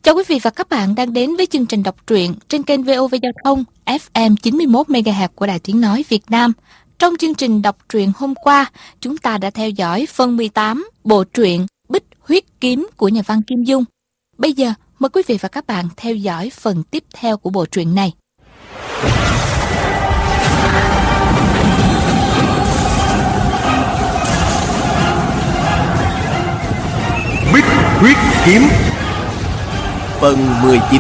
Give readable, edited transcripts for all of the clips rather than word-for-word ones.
Chào quý vị và các bạn đang đến với chương trình đọc truyện trên kênh VOV Giao thông FM 91 MHz của Đài Tiếng nói Việt Nam. Trong chương trình đọc truyện hôm qua, chúng ta đã theo dõi phần 18 bộ truyện Bích Huyết Kiếm của nhà văn Kim Dung. Bây giờ, mời quý vị và các bạn theo dõi phần tiếp theo của bộ truyện này. Bích Huyết Kiếm phần 19.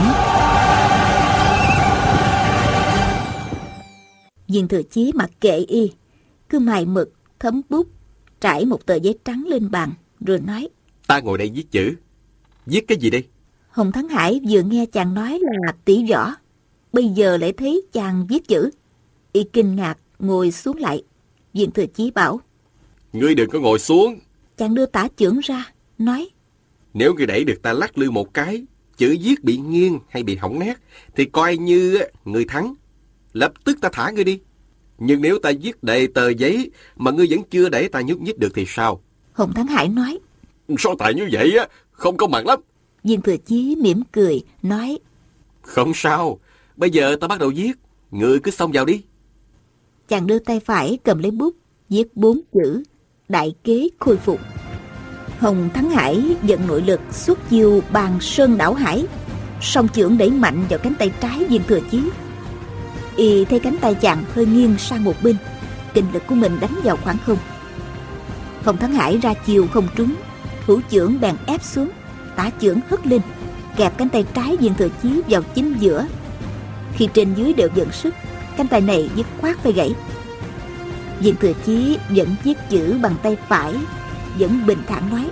Viên Thừa Chí mặc kệ y, cứ mài mực, thấm bút, trải một tờ giấy trắng lên bàn, rồi nói: Ta ngồi đây viết chữ. Viết cái gì đây? Hồng Thắng Hải vừa nghe chàng nói là tỷ võ, bây giờ lại thấy chàng viết chữ, y kinh ngạc ngồi xuống lại. Viên Thừa Chí bảo: Ngươi đừng có ngồi xuống. Chàng đưa tả chưởng ra, nói: Nếu ngươi đẩy được ta lắc lư một cái, chữ viết bị nghiêng hay bị hỏng nét, thì coi như ngươi thắng. Lập tức ta thả ngươi đi. Nhưng nếu ta viết đầy tờ giấy mà ngươi vẫn chưa đẩy ta nhúc nhích được thì sao? Hồng Thắng Hải nói: So tài như vậy không công bằng lắm. Viên Thừa Chí mỉm cười, nói: Không sao, bây giờ ta bắt đầu viết, ngươi cứ xông vào đi. Chàng đưa tay phải cầm lấy bút, viết 4 chữ: Đại kế khôi phục. Hồng Thắng Hải vận nội lực xuất chiêu bàn sơn đảo hải, song chưởng đẩy mạnh vào cánh tay trái Viên Thừa Chí. Y thấy cánh tay chàng hơi nghiêng sang một bên, kinh lực của mình đánh vào khoảng không. Hồng Thắng Hải ra chiều không trúng, hữu chưởng bèn ép xuống, tả chưởng hất lên, kẹp cánh tay trái Viên Thừa Chí vào chính giữa. Khi trên dưới đều vận sức, cánh tay này dứt khoát phải gãy. Viên Thừa Chí vẫn viết chữ bằng tay phải, vẫn bình thản nói: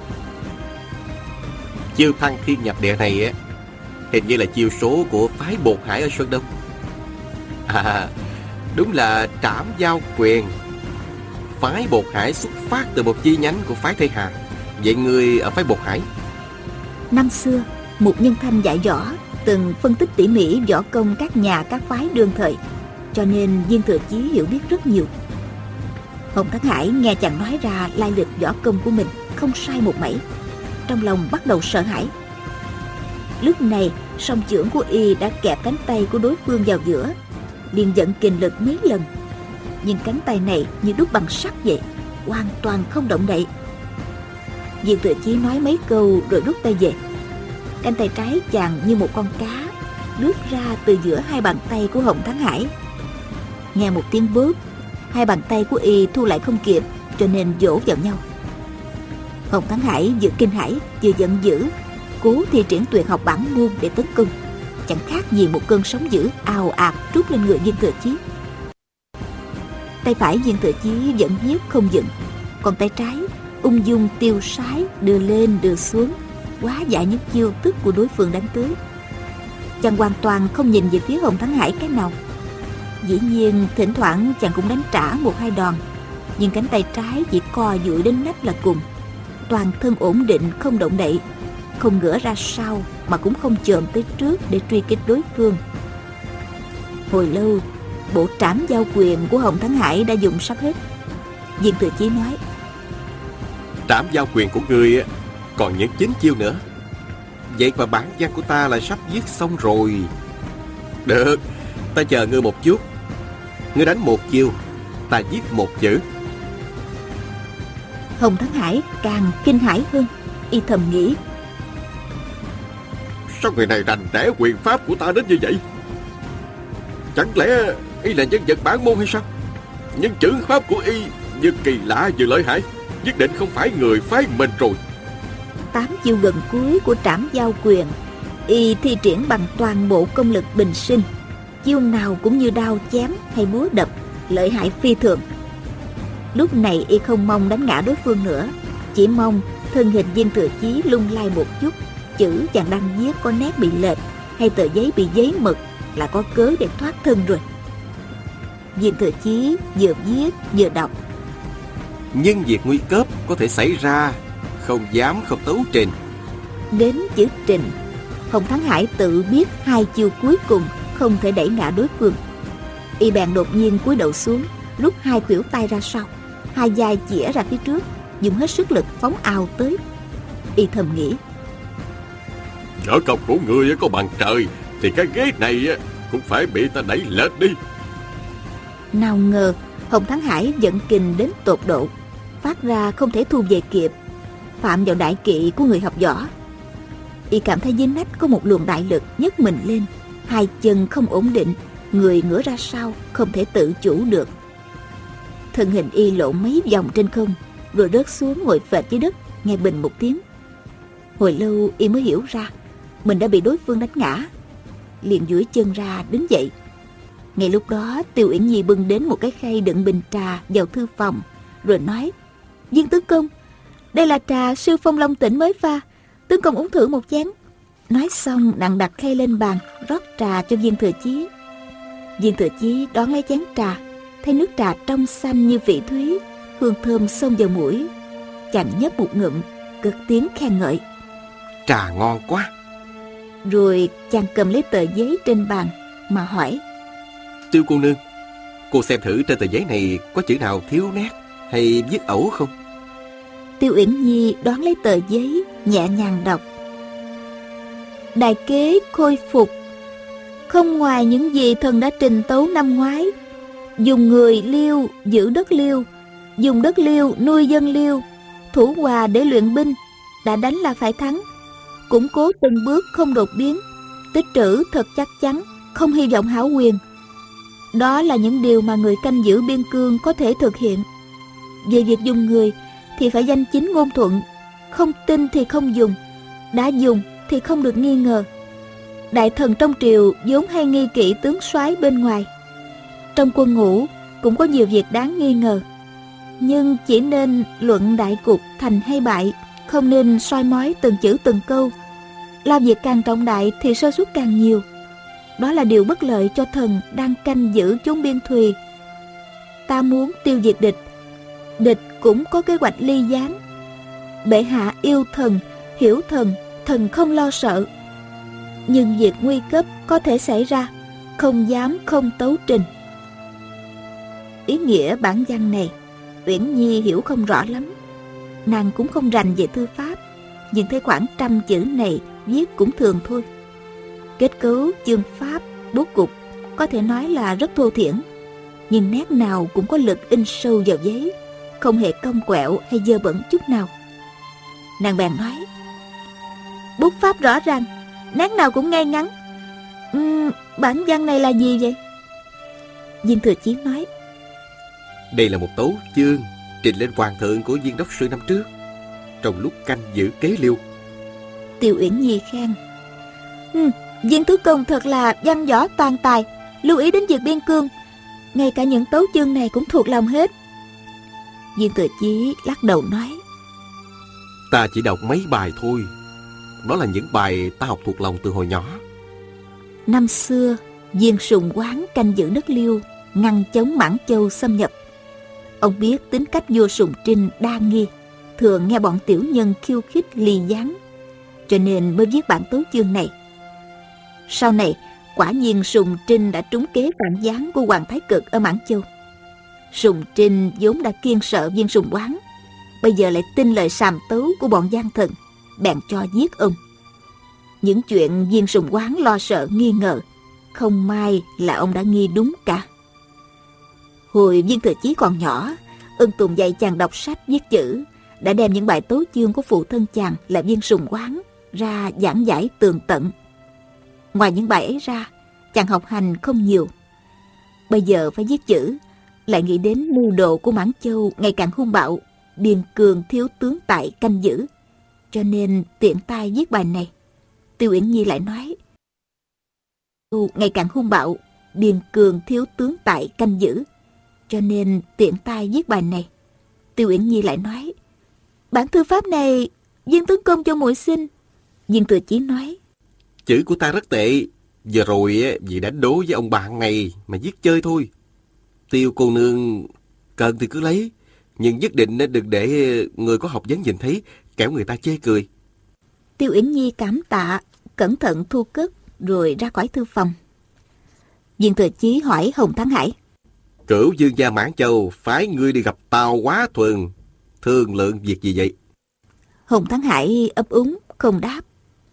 Chiêu Thăng Thiên Nhập Địa này hình như là chiêu số của phái Bột Hải ở Sơn Đông. À, đúng là trảm giao quyền. Phái Bột Hải xuất phát từ một chi nhánh của phái Tây Hà. Vậy ngươi ở phái Bột Hải? Năm xưa, Mục Nhân Thanh dạy võ, từng phân tích tỉ mỉ võ công các nhà các phái đương thời, cho nên Viên Thừa Chí hiểu biết rất nhiều. Hồng Thắng Hải nghe chàng nói ra lai lịch võ công của mình không sai một mảy, trong lòng bắt đầu sợ hãi. Lúc này song chưởng của y đã kẹp cánh tay của đối phương vào giữa, liền vận kình lực mấy lần, nhưng cánh tay này như đúc bằng sắt vậy, hoàn toàn không động đậy. Viên Thừa Chí nói mấy câu rồi rút tay về. Cánh tay trái chàng như một con cá lướt ra từ giữa hai bàn tay của Hồng Thắng Hải. Nghe một tiếng bóp, hai bàn tay của y thu lại không kịp, cho nên vỗ vào nhau. Hồng Thắng Hải vừa kinh hãi vừa giận dữ, cố thi triển tuyệt học bản môn để tấn công, chẳng khác gì một cơn sóng dữ ào ạt trút lên người Viên Thừa Chí. Tay phải Viên Thừa Chí vẫn viết không dừng, còn tay trái ung dung tiêu sái đưa lên đưa xuống, hóa giải những chiêu thức của đối phương đánh tới. Chàng hoàn toàn không nhìn về phía Hồng Thắng Hải cái nào. Dĩ nhiên thỉnh thoảng chàng cũng đánh trả một hai đòn, nhưng cánh tay trái chỉ co duỗi đến nách là cùng, toàn thân ổn định không động đậy, không ngửa ra sau mà cũng không chồm tới trước để truy kích đối phương. Hồi lâu, bộ trảm giao quyền của Hồng Thắng Hải đã dùng sắp hết. Viên Thừa Chí nói: Trảm giao quyền của ngươi còn những 9 chiêu nữa. Vậy mà bản văn của ta là sắp viết xong rồi. Được, ta chờ ngươi một chút. Ngươi đánh một chiêu, ta viết một chữ. Hồng Thắng Hải càng kinh hãi hơn, y thầm nghĩ: Sao người này rành rẽ quyền pháp của ta đến như vậy? Chẳng lẽ y là nhân vật bản môn hay sao? Nhưng chữ pháp của y vừa kỳ lạ vừa lợi hại, nhất định không phải người phái mình rồi. 8 chiêu gần cuối của trảm giao quyền, y thi triển bằng toàn bộ công lực bình sinh, chiêu nào cũng như đao chém hay búa đập, lợi hại phi thường. Lúc này y không mong đánh ngã đối phương nữa, chỉ mong thân hình Viên Thừa Chí lung lay một chút, chữ chàng đang viết có nét bị lệch hay tờ giấy bị giấy mực là có cớ để thoát thân rồi. Viên Thừa Chí vừa viết vừa đọc: Nhưng việc nguy cấp có thể xảy ra, không dám không tấu trình. Đến chữ trình, Hồng Thắng Hải tự biết hai chiêu cuối cùng không thể đẩy ngã đối phương. Y bèn đột nhiên cúi đầu xuống, rút hai khuỷu tay ra sau, hai vai chĩa ra phía trước, dùng hết sức lực phóng ào tới. Y thầm nghĩ: Võ công của ngươi có bằng trời thì cái ghế này cũng phải bị ta đẩy lệch đi. Nào ngờ Hồng Thắng Hải giận kình đến tột độ, phát ra không thể thu về kịp, phạm vào đại kỵ của người học võ. Y cảm thấy dưới nách có một luồng đại lực nhấc mình lên, hai chân không ổn định, người ngửa ra sau không thể tự chủ được. Thân hình y lộn mấy vòng trên không, rồi rớt xuống ngồi phệt dưới đất, nghe bình một tiếng. Hồi lâu y mới hiểu ra mình đã bị đối phương đánh ngã, liền duỗi chân ra đứng dậy. Ngay lúc đó Tiêu Uyển Nhi bưng đến một cái khay đựng bình trà vào thư phòng, rồi nói: Viên tướng công, đây là trà sư Phong Long Tỉnh mới pha, tướng công uống thử một chén. Nói xong nàng đặt khay lên bàn, rót trà cho Viên Thừa Chí. Viên Thừa Chí đón lấy chén trà, thấy nước trà trong xanh như vị thúy, hương thơm xông vào mũi. Chàng nhấp một ngụm, cất tiếng khen ngợi: Trà ngon quá. Rồi chàng cầm lấy tờ giấy trên bàn mà hỏi: Tiêu cô nương, cô xem thử trên tờ giấy này có chữ nào thiếu nét hay viết ẩu không? Tiêu Uyển Nhi đón lấy tờ giấy, nhẹ nhàng đọc: Đại kế khôi phục, không ngoài những gì thần đã trình tấu năm ngoái. Dùng người Liêu giữ đất Liêu, dùng đất Liêu nuôi dân Liêu, thủ hòa để luyện binh, đã đánh là phải thắng. Củng cố từng bước không đột biến, tích trữ thật chắc chắn, không hy vọng hão quyền. Đó là những điều mà người canh giữ biên cương có thể thực hiện. Về việc dùng người thì phải danh chính ngôn thuận, không tin thì không dùng, đã dùng thì không được nghi ngờ. Đại thần trong triều vốn hay nghi kỵ tướng soái bên ngoài. Trong quân ngũ cũng có nhiều việc đáng nghi ngờ, nhưng chỉ nên luận đại cục thành hay bại, không nên soi mói từng chữ từng câu. Làm việc càng trọng đại thì sơ suất càng nhiều. Đó là điều bất lợi cho thần đang canh giữ chốn biên thùy. Ta muốn tiêu diệt địch, địch cũng có kế hoạch ly gián. Bệ hạ yêu thần, hiểu thần, thần không lo sợ. Nhưng việc nguy cấp có thể xảy ra, không dám không tấu trình. Ý nghĩa bản văn này Uyển Nhi hiểu không rõ lắm. Nàng cũng không rành về thư pháp, nhưng thấy khoảng 100 chữ này viết cũng thường thôi. Kết cấu, chương pháp, bố cục có thể nói là rất thô thiển, nhưng nét nào cũng có lực in sâu vào giấy, không hề cong quẹo hay dơ bẩn chút nào. Nàng bèn nói: Bút pháp rõ ràng, nét nào cũng ngay ngắn. Bản văn này là gì vậy? Viên Thừa Chí nói: Đây là một tấu chương trình lên hoàng thượng của Viên đốc sư năm trước, trong lúc canh giữ kế Liêu. Tiêu Uyển Nhi khen: Viên tướng công thật là văn võ toàn tài, lưu ý đến việc biên cương, ngay cả những tấu chương này cũng thuộc lòng hết. Viên Thừa Chí lắc đầu nói: Ta chỉ đọc mấy bài thôi. Đó là những bài ta học thuộc lòng từ hồi nhỏ. Năm xưa Viên Sùng Quán canh giữ đất Liêu, ngăn chống Mãn Châu xâm nhập. Ông biết tính cách vua Sùng Trinh đa nghi, thường nghe bọn tiểu nhân khiêu khích ly gián, cho nên mới viết bản tấu chương này. Sau này quả nhiên Sùng Trinh đã trúng kế phản gián của Hoàng Thái Cực ở Mãn Châu. Sùng Trinh vốn đã kiêng sợ Viên Sùng Quán, bây giờ lại tin lời sàm tấu của bọn gian thần, bèn cho giết ông. Những chuyện Viên Sùng Quán lo sợ nghi ngờ, không may là ông đã nghi đúng cả. Hồi Viên Thừa Chí còn nhỏ, Ân Tùng dạy chàng đọc sách viết chữ, đã đem những bài tấu chương của phụ thân chàng là Viên Sùng Quán ra giảng giải tường tận. Ngoài những bài ấy ra, chàng học hành không nhiều. Bây giờ phải viết chữ, lại nghĩ đến mưu đồ của Mãn Châu ngày càng hung bạo, biên cương thiếu tướng tại canh giữ, cho nên tiện tay viết bài này. Tiêu Uyển Nhi lại nói: Ngày càng hung bạo, biên cương thiếu tướng tại canh giữ, cho nên tiện tay viết bài này. Tiêu Uyển Nhi lại nói: Bản thư pháp này Viên tướng công cho muội xin. Viên Thừa Chí nói: Chữ của ta rất tệ. Giờ rồi vì đánh đố với ông bạn này mà viết chơi thôi. Tiêu cô nương cần thì cứ lấy, nhưng nhất định đừng để người có học vấn nhìn thấy, kẻo người ta chê cười. Tiêu Uyển Nhi cảm tạ, cẩn thận thu cất, rồi ra khỏi thư phòng. Viên Thừa Chí hỏi Hồng Thắng Hải: Cửu vương gia Mãn Châu phái ngươi đi gặp Tào Quá Thuần, thương lượng việc gì vậy? Hồng Thắng Hải ấp úng không đáp.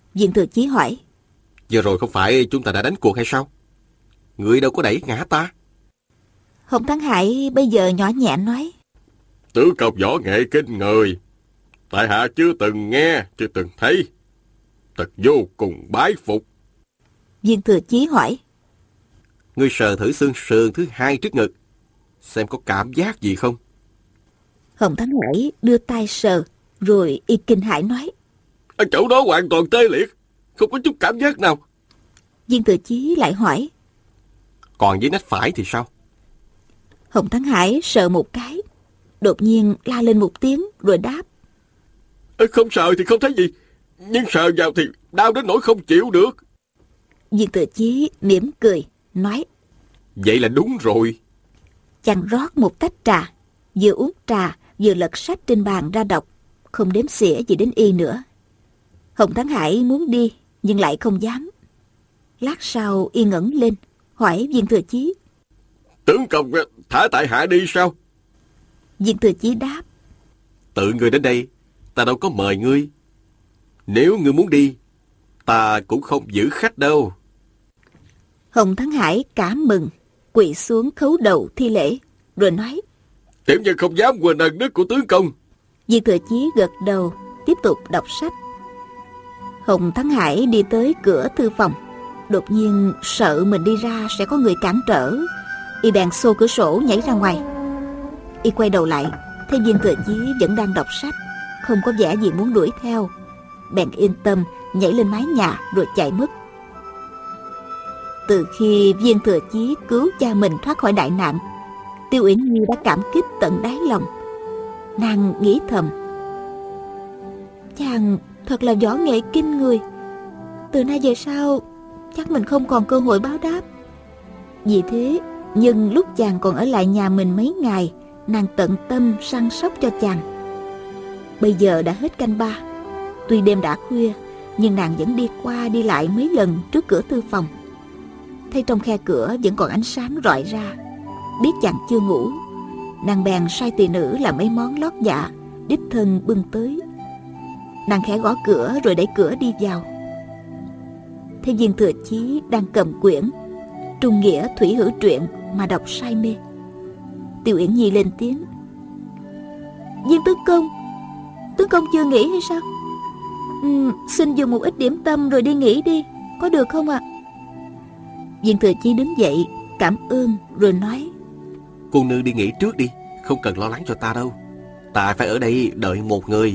Viên Thừa Chí hỏi. Vừa rồi không phải chúng ta đã đánh cuộc hay sao? Ngươi đâu có đẩy ngã ta. Hồng Thắng Hải bây giờ nhỏ nhẹ nói. Tướng công võ nghệ kinh người, tại hạ chưa từng nghe, chưa từng thấy, thật vô cùng bái phục. Viên Thừa Chí hỏi. Ngươi sờ thử xương sườn thứ hai trước ngực, xem có cảm giác gì không? Hồng Thắng Hải đưa tay sờ, rồi y kinh hãi nói. Ở chỗ đó hoàn toàn tê liệt, không có chút cảm giác nào. Viên Thừa Chí lại hỏi. Còn với nách phải thì sao? Hồng Thắng Hải sờ một cái, đột nhiên la lên một tiếng rồi đáp. Không sờ thì không thấy gì, nhưng sờ vào thì đau đến nỗi không chịu được. Viên Thừa Chí mỉm cười, nói. Vậy là đúng rồi. Chàng rót một tách trà, vừa uống trà vừa lật sách trên bàn ra đọc, không đếm xỉa gì đến y nữa. Hồng Thắng Hải muốn đi nhưng lại không dám. Lát sau y ngẩng lên hỏi Viên Thừa Chí. Tướng công thả tại hạ đi sao? Viên Thừa Chí đáp. Tự ngươi đến đây, ta đâu có mời ngươi. Nếu ngươi muốn đi, ta cũng không giữ khách đâu. Hồng Thắng Hải cảm mừng, quỳ xuống khấu đầu thi lễ, rồi nói. Tiểu nhân không dám quên ân đức của tướng công. Viên Thừa Chí gật đầu, tiếp tục đọc sách. Hồng Thắng Hải đi tới cửa thư phòng, đột nhiên sợ mình đi ra sẽ có người cản trở, y bèn xô cửa sổ nhảy ra ngoài. Y quay đầu lại, thấy Viên Thừa Chí vẫn đang đọc sách, không có vẻ gì muốn đuổi theo, bèn yên tâm nhảy lên mái nhà rồi chạy mất. Từ khi Viên Thừa Chí cứu cha mình thoát khỏi đại nạn, Tiêu Uyển Nhi đã cảm kích tận đáy lòng. Nàng nghĩ thầm, chàng thật là võ nghệ kinh người, từ nay về sau chắc mình không còn cơ hội báo đáp. Vì thế, nhưng lúc chàng còn ở lại nhà mình mấy ngày, nàng tận tâm săn sóc cho chàng. Bây giờ đã hết canh ba, tuy đêm đã khuya, nhưng nàng vẫn đi qua đi lại mấy lần trước cửa thư phòng. Thấy trong khe cửa vẫn còn ánh sáng rọi ra, biết chàng chưa ngủ, nàng bèn sai tỳ nữ làm mấy món lót dạ, đích thân bưng tới. Nàng khẽ gõ cửa rồi đẩy cửa đi vào. Thấy Viên Thừa Chí đang cầm quyển Trung Nghĩa Thủy Hữu Truyện mà đọc say mê. Tiêu Uyển Nhi lên tiếng. Viên tướng công chưa nghỉ hay sao? Xin dùng một ít điểm tâm rồi đi nghỉ đi, có được không ạ? Viên Thừa Chí đứng dậy cảm ơn rồi nói. Cô nương đi nghỉ trước đi, không cần lo lắng cho ta đâu. Ta phải ở đây đợi một người.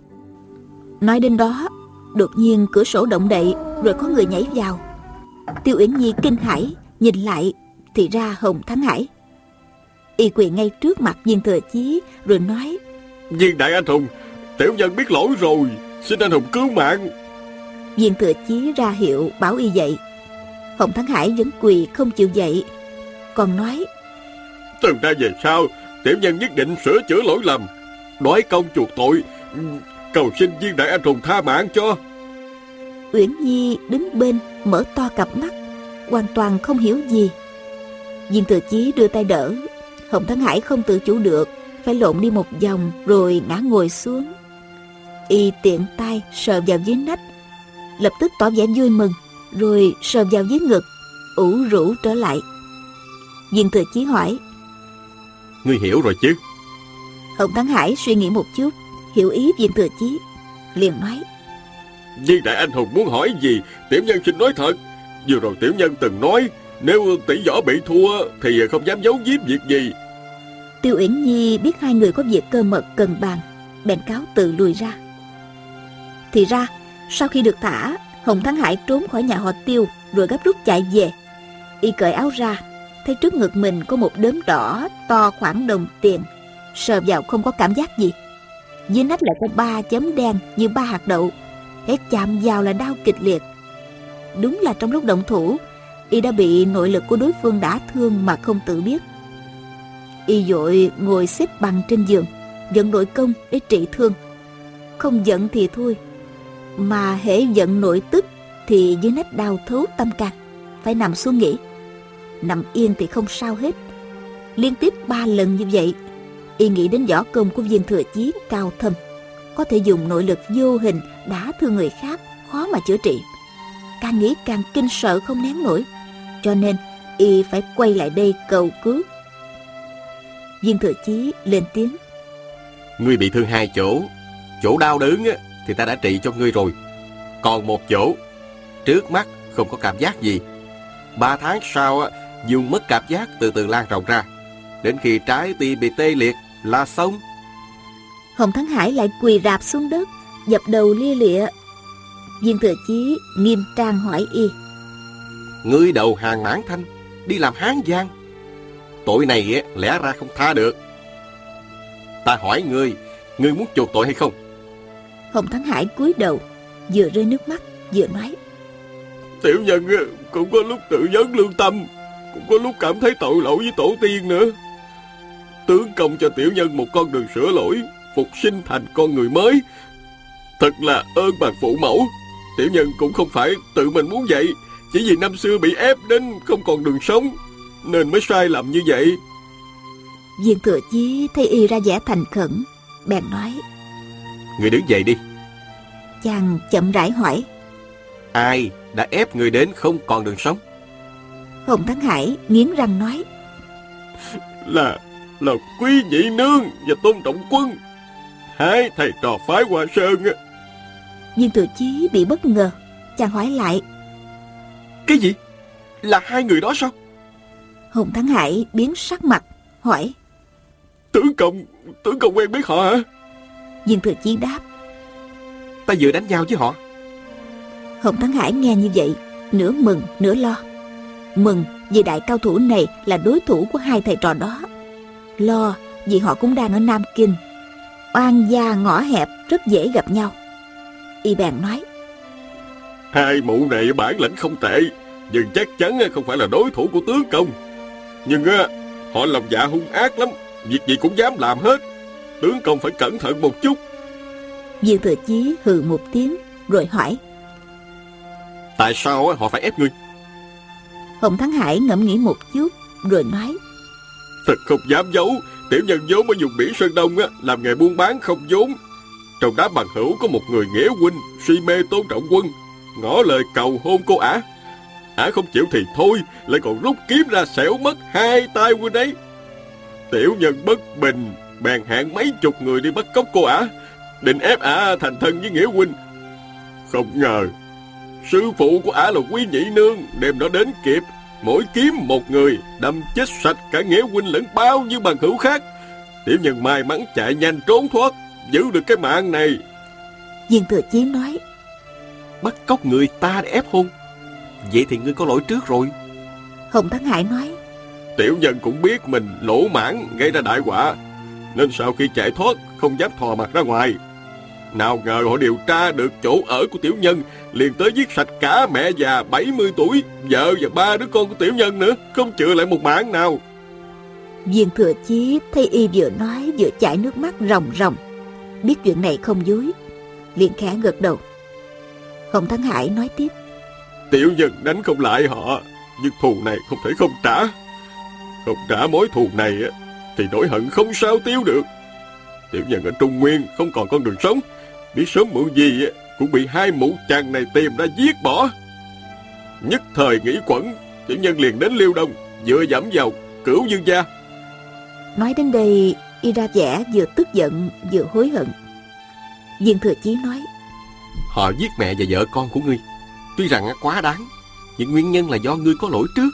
Nói đến đó, đột nhiên cửa sổ động đậy, rồi có người nhảy vào. Tiêu Uyển Nhi kinh hãi nhìn lại, thì ra Hồng Thắng Hải. Y quỳ ngay trước mặt Viên Thừa Chí rồi nói. Viên đại anh hùng, tiểu nhân biết lỗi rồi, xin anh hùng cứu mạng. Viên Thừa Chí ra hiệu bảo y dậy. Hồng Thắng Hải vẫn quỳ không chịu dậy, còn nói. Từ nay về sau, tiểu nhân nhất định sửa chữa lỗi lầm, đói công chuộc tội, cầu xin Viên đại anh hùng tha mạng cho. Uyển Nhi đứng bên mở to cặp mắt, hoàn toàn không hiểu gì. Viên Thừa Chí đưa tay đỡ, Hồng Thắng Hải không tự chủ được, phải lộn đi một vòng rồi ngã ngồi xuống. Y tiện tay sờ vào dưới nách, lập tức tỏ vẻ vui mừng, rồi sờ vào dưới ngực, ủ rũ trở lại. Viên Thừa Chí hỏi. Ngươi hiểu rồi chứ? Hồng Thắng Hải suy nghĩ một chút, hiểu ý Viên Thừa Chí, liền nói. Viên đại anh hùng muốn hỏi gì, tiểu nhân xin nói thật. Vừa rồi tiểu nhân từng nói, nếu tỷ võ bị thua thì không dám giấu giếm việc gì. Tiêu Uyển Nhi biết hai người có việc cơ mật cần bàn, bèn cáo từ lùi ra. Thì ra sau khi được thả, Hồng Thắng Hải trốn khỏi nhà họ Tiêu rồi gấp rút chạy về. Y cởi áo ra, thấy trước ngực mình có một đốm đỏ to khoảng đồng tiền, sờ vào không có cảm giác gì. Dưới nách lại có 3 chấm đen như 3 hạt đậu, hễ chạm vào là đau kịch liệt. Đúng là trong lúc động thủ, y đã bị nội lực của đối phương đả thương mà không tự biết. Y vội ngồi xếp bằng trên giường, vận nội công để trị thương. Không giận thì thôi, mà hễ giận nội tức thì dưới nách đau thấu tâm can, phải nằm xuống nghỉ. Nằm yên thì không sao hết. Liên tiếp 3 lần như vậy, y nghĩ đến võ công của Viên Thừa Chí cao thâm, có thể dùng nội lực vô hình đả thương người khác khó mà chữa trị. Càng nghĩ càng kinh sợ không nén nổi, cho nên y phải quay lại đây cầu cứu. Viên Thừa Chí lên tiếng: Ngươi bị thương 2 chỗ. Chỗ đau đớn thì ta đã trị cho ngươi rồi. Còn 1 chỗ, trước mắt không có cảm giác gì. 3 tháng sau dùng mất cảm giác từ từ lan rộng ra, đến khi trái tim bị tê liệt là xong. Hồng Thắng Hải lại quỳ rạp xuống đất, dập đầu lia lịa. Viên Thừa Chí nghiêm trang hỏi y: Ngươi đầu hàng Mãn Thanh, đi làm Hán Giang, tội này lẽ ra không tha được. Ta hỏi ngươi, ngươi muốn chuộc tội hay không? Hồng Thắng Hải cúi đầu, vừa rơi nước mắt vừa nói: Tiểu nhân cũng có lúc tự vấn lương tâm, cũng có lúc cảm thấy tội lỗi với tổ tiên nữa. Tướng công cho tiểu nhân một con đường sửa lỗi, phục sinh thành con người mới, thật là ơn bằng phụ mẫu. Tiểu nhân cũng không phải tự mình muốn vậy, chỉ vì năm xưa bị ép đến không còn đường sống nên mới sai lầm như vậy. Viên Thừa Chí thấy y ra vẻ thành khẩn, bèn nói: Ngươi đứng dậy đi. Chàng chậm rãi hỏi: Ai đã ép ngươi đến không còn đường sống? Hồng Thắng Hải nghiến răng nói: Là Quý Nhị Nương và Tôn Trọng Quân, 2 thầy trò phái Hoa Sơn. Viên Thừa Chí bị bất ngờ, chàng hỏi lại: Cái gì? Là 2 người đó sao? Hồng Thắng Hải biến sắc mặt, hỏi: Tướng công quen biết họ hả? Viên Thừa Chí đáp: Ta vừa đánh nhau với họ. Hồng Thắng Hải nghe như vậy, nửa mừng nửa lo. Mừng vì đại cao thủ này là đối thủ của 2 thầy trò đó, lo vì họ cũng đang ở Nam Kinh, oan gia ngõ hẹp, rất dễ gặp nhau. Y bèn nói: 2 mụ này bản lĩnh không tệ, nhưng chắc chắn không phải là đối thủ của tướng công. Nhưng họ lòng dạ hung ác lắm, việc gì cũng dám làm hết. Tướng công phải cẩn thận một chút. Viên Thừa Chí hừ một tiếng rồi hỏi: Tại sao họ phải ép ngươi? Hồng Thắng Hải ngẫm nghĩ một chút rồi nói: Thật không dám giấu, tiểu nhân vốn ở vùng biển Sơn Đông làm nghề buôn bán không vốn. Trong đám bằng hữu có một người nghĩa huynh si mê Tôn Trọng Quân, ngỏ lời cầu hôn cô ả. Ả không chịu thì thôi, lại còn rút kiếm ra xẻo mất 2 tay huynh ấy. Tiểu nhân bất bình, bèn hẹn mấy chục người đi bắt cóc cô ả, định ép ả thành thân với nghĩa huynh. Không ngờ sư phụ của ả là Quý Nhị Nương đêm đó đến kịp, mỗi kiếm một người, đâm chết sạch cả nghĩa huynh lẫn bao nhiêu bằng hữu khác. Tiểu nhân may mắn chạy nhanh trốn thoát, giữ được cái mạng này. Viên Thừa Chí nói: Bắt cóc người ta để ép hôn, vậy thì ngươi có lỗi trước rồi. Hồng Thắng Hải nói: Tiểu nhân cũng biết mình lỗ mãn gây ra đại họa, nên sau khi chạy thoát không dám thò mặt ra ngoài. Nào ngờ họ điều tra được chỗ ở của tiểu nhân, liền tới giết sạch cả mẹ già 70 tuổi, vợ và 3 đứa con của tiểu nhân nữa, không chừa lại một mạng nào. Viên Thừa Chí thấy y vừa nói vừa chảy nước mắt ròng ròng, biết chuyện này không dối, liền khẽ gật đầu. Hồng Thắng Hải nói tiếp: Tiểu nhân đánh không lại họ, nhưng thù này không thể không trả. Không trả mối thù này thì nỗi hận không sao tiêu được. Tiểu nhân ở Trung Nguyên không còn con đường sống, biết sớm muộn gì cũng bị 2 mụ chàng này tìm ra giết bỏ. Nhất thời nghĩ quẩn, tiểu nhân liền đến Liêu Đông, dựa dẫm vào Cửu Dương gia. Nói đến đây, y ra vẻ vừa tức giận vừa hối hận. Viên Thừa Chí nói: Họ giết mẹ và vợ con của ngươi, tuy rằng quá đáng, nhưng nguyên nhân là do ngươi có lỗi trước.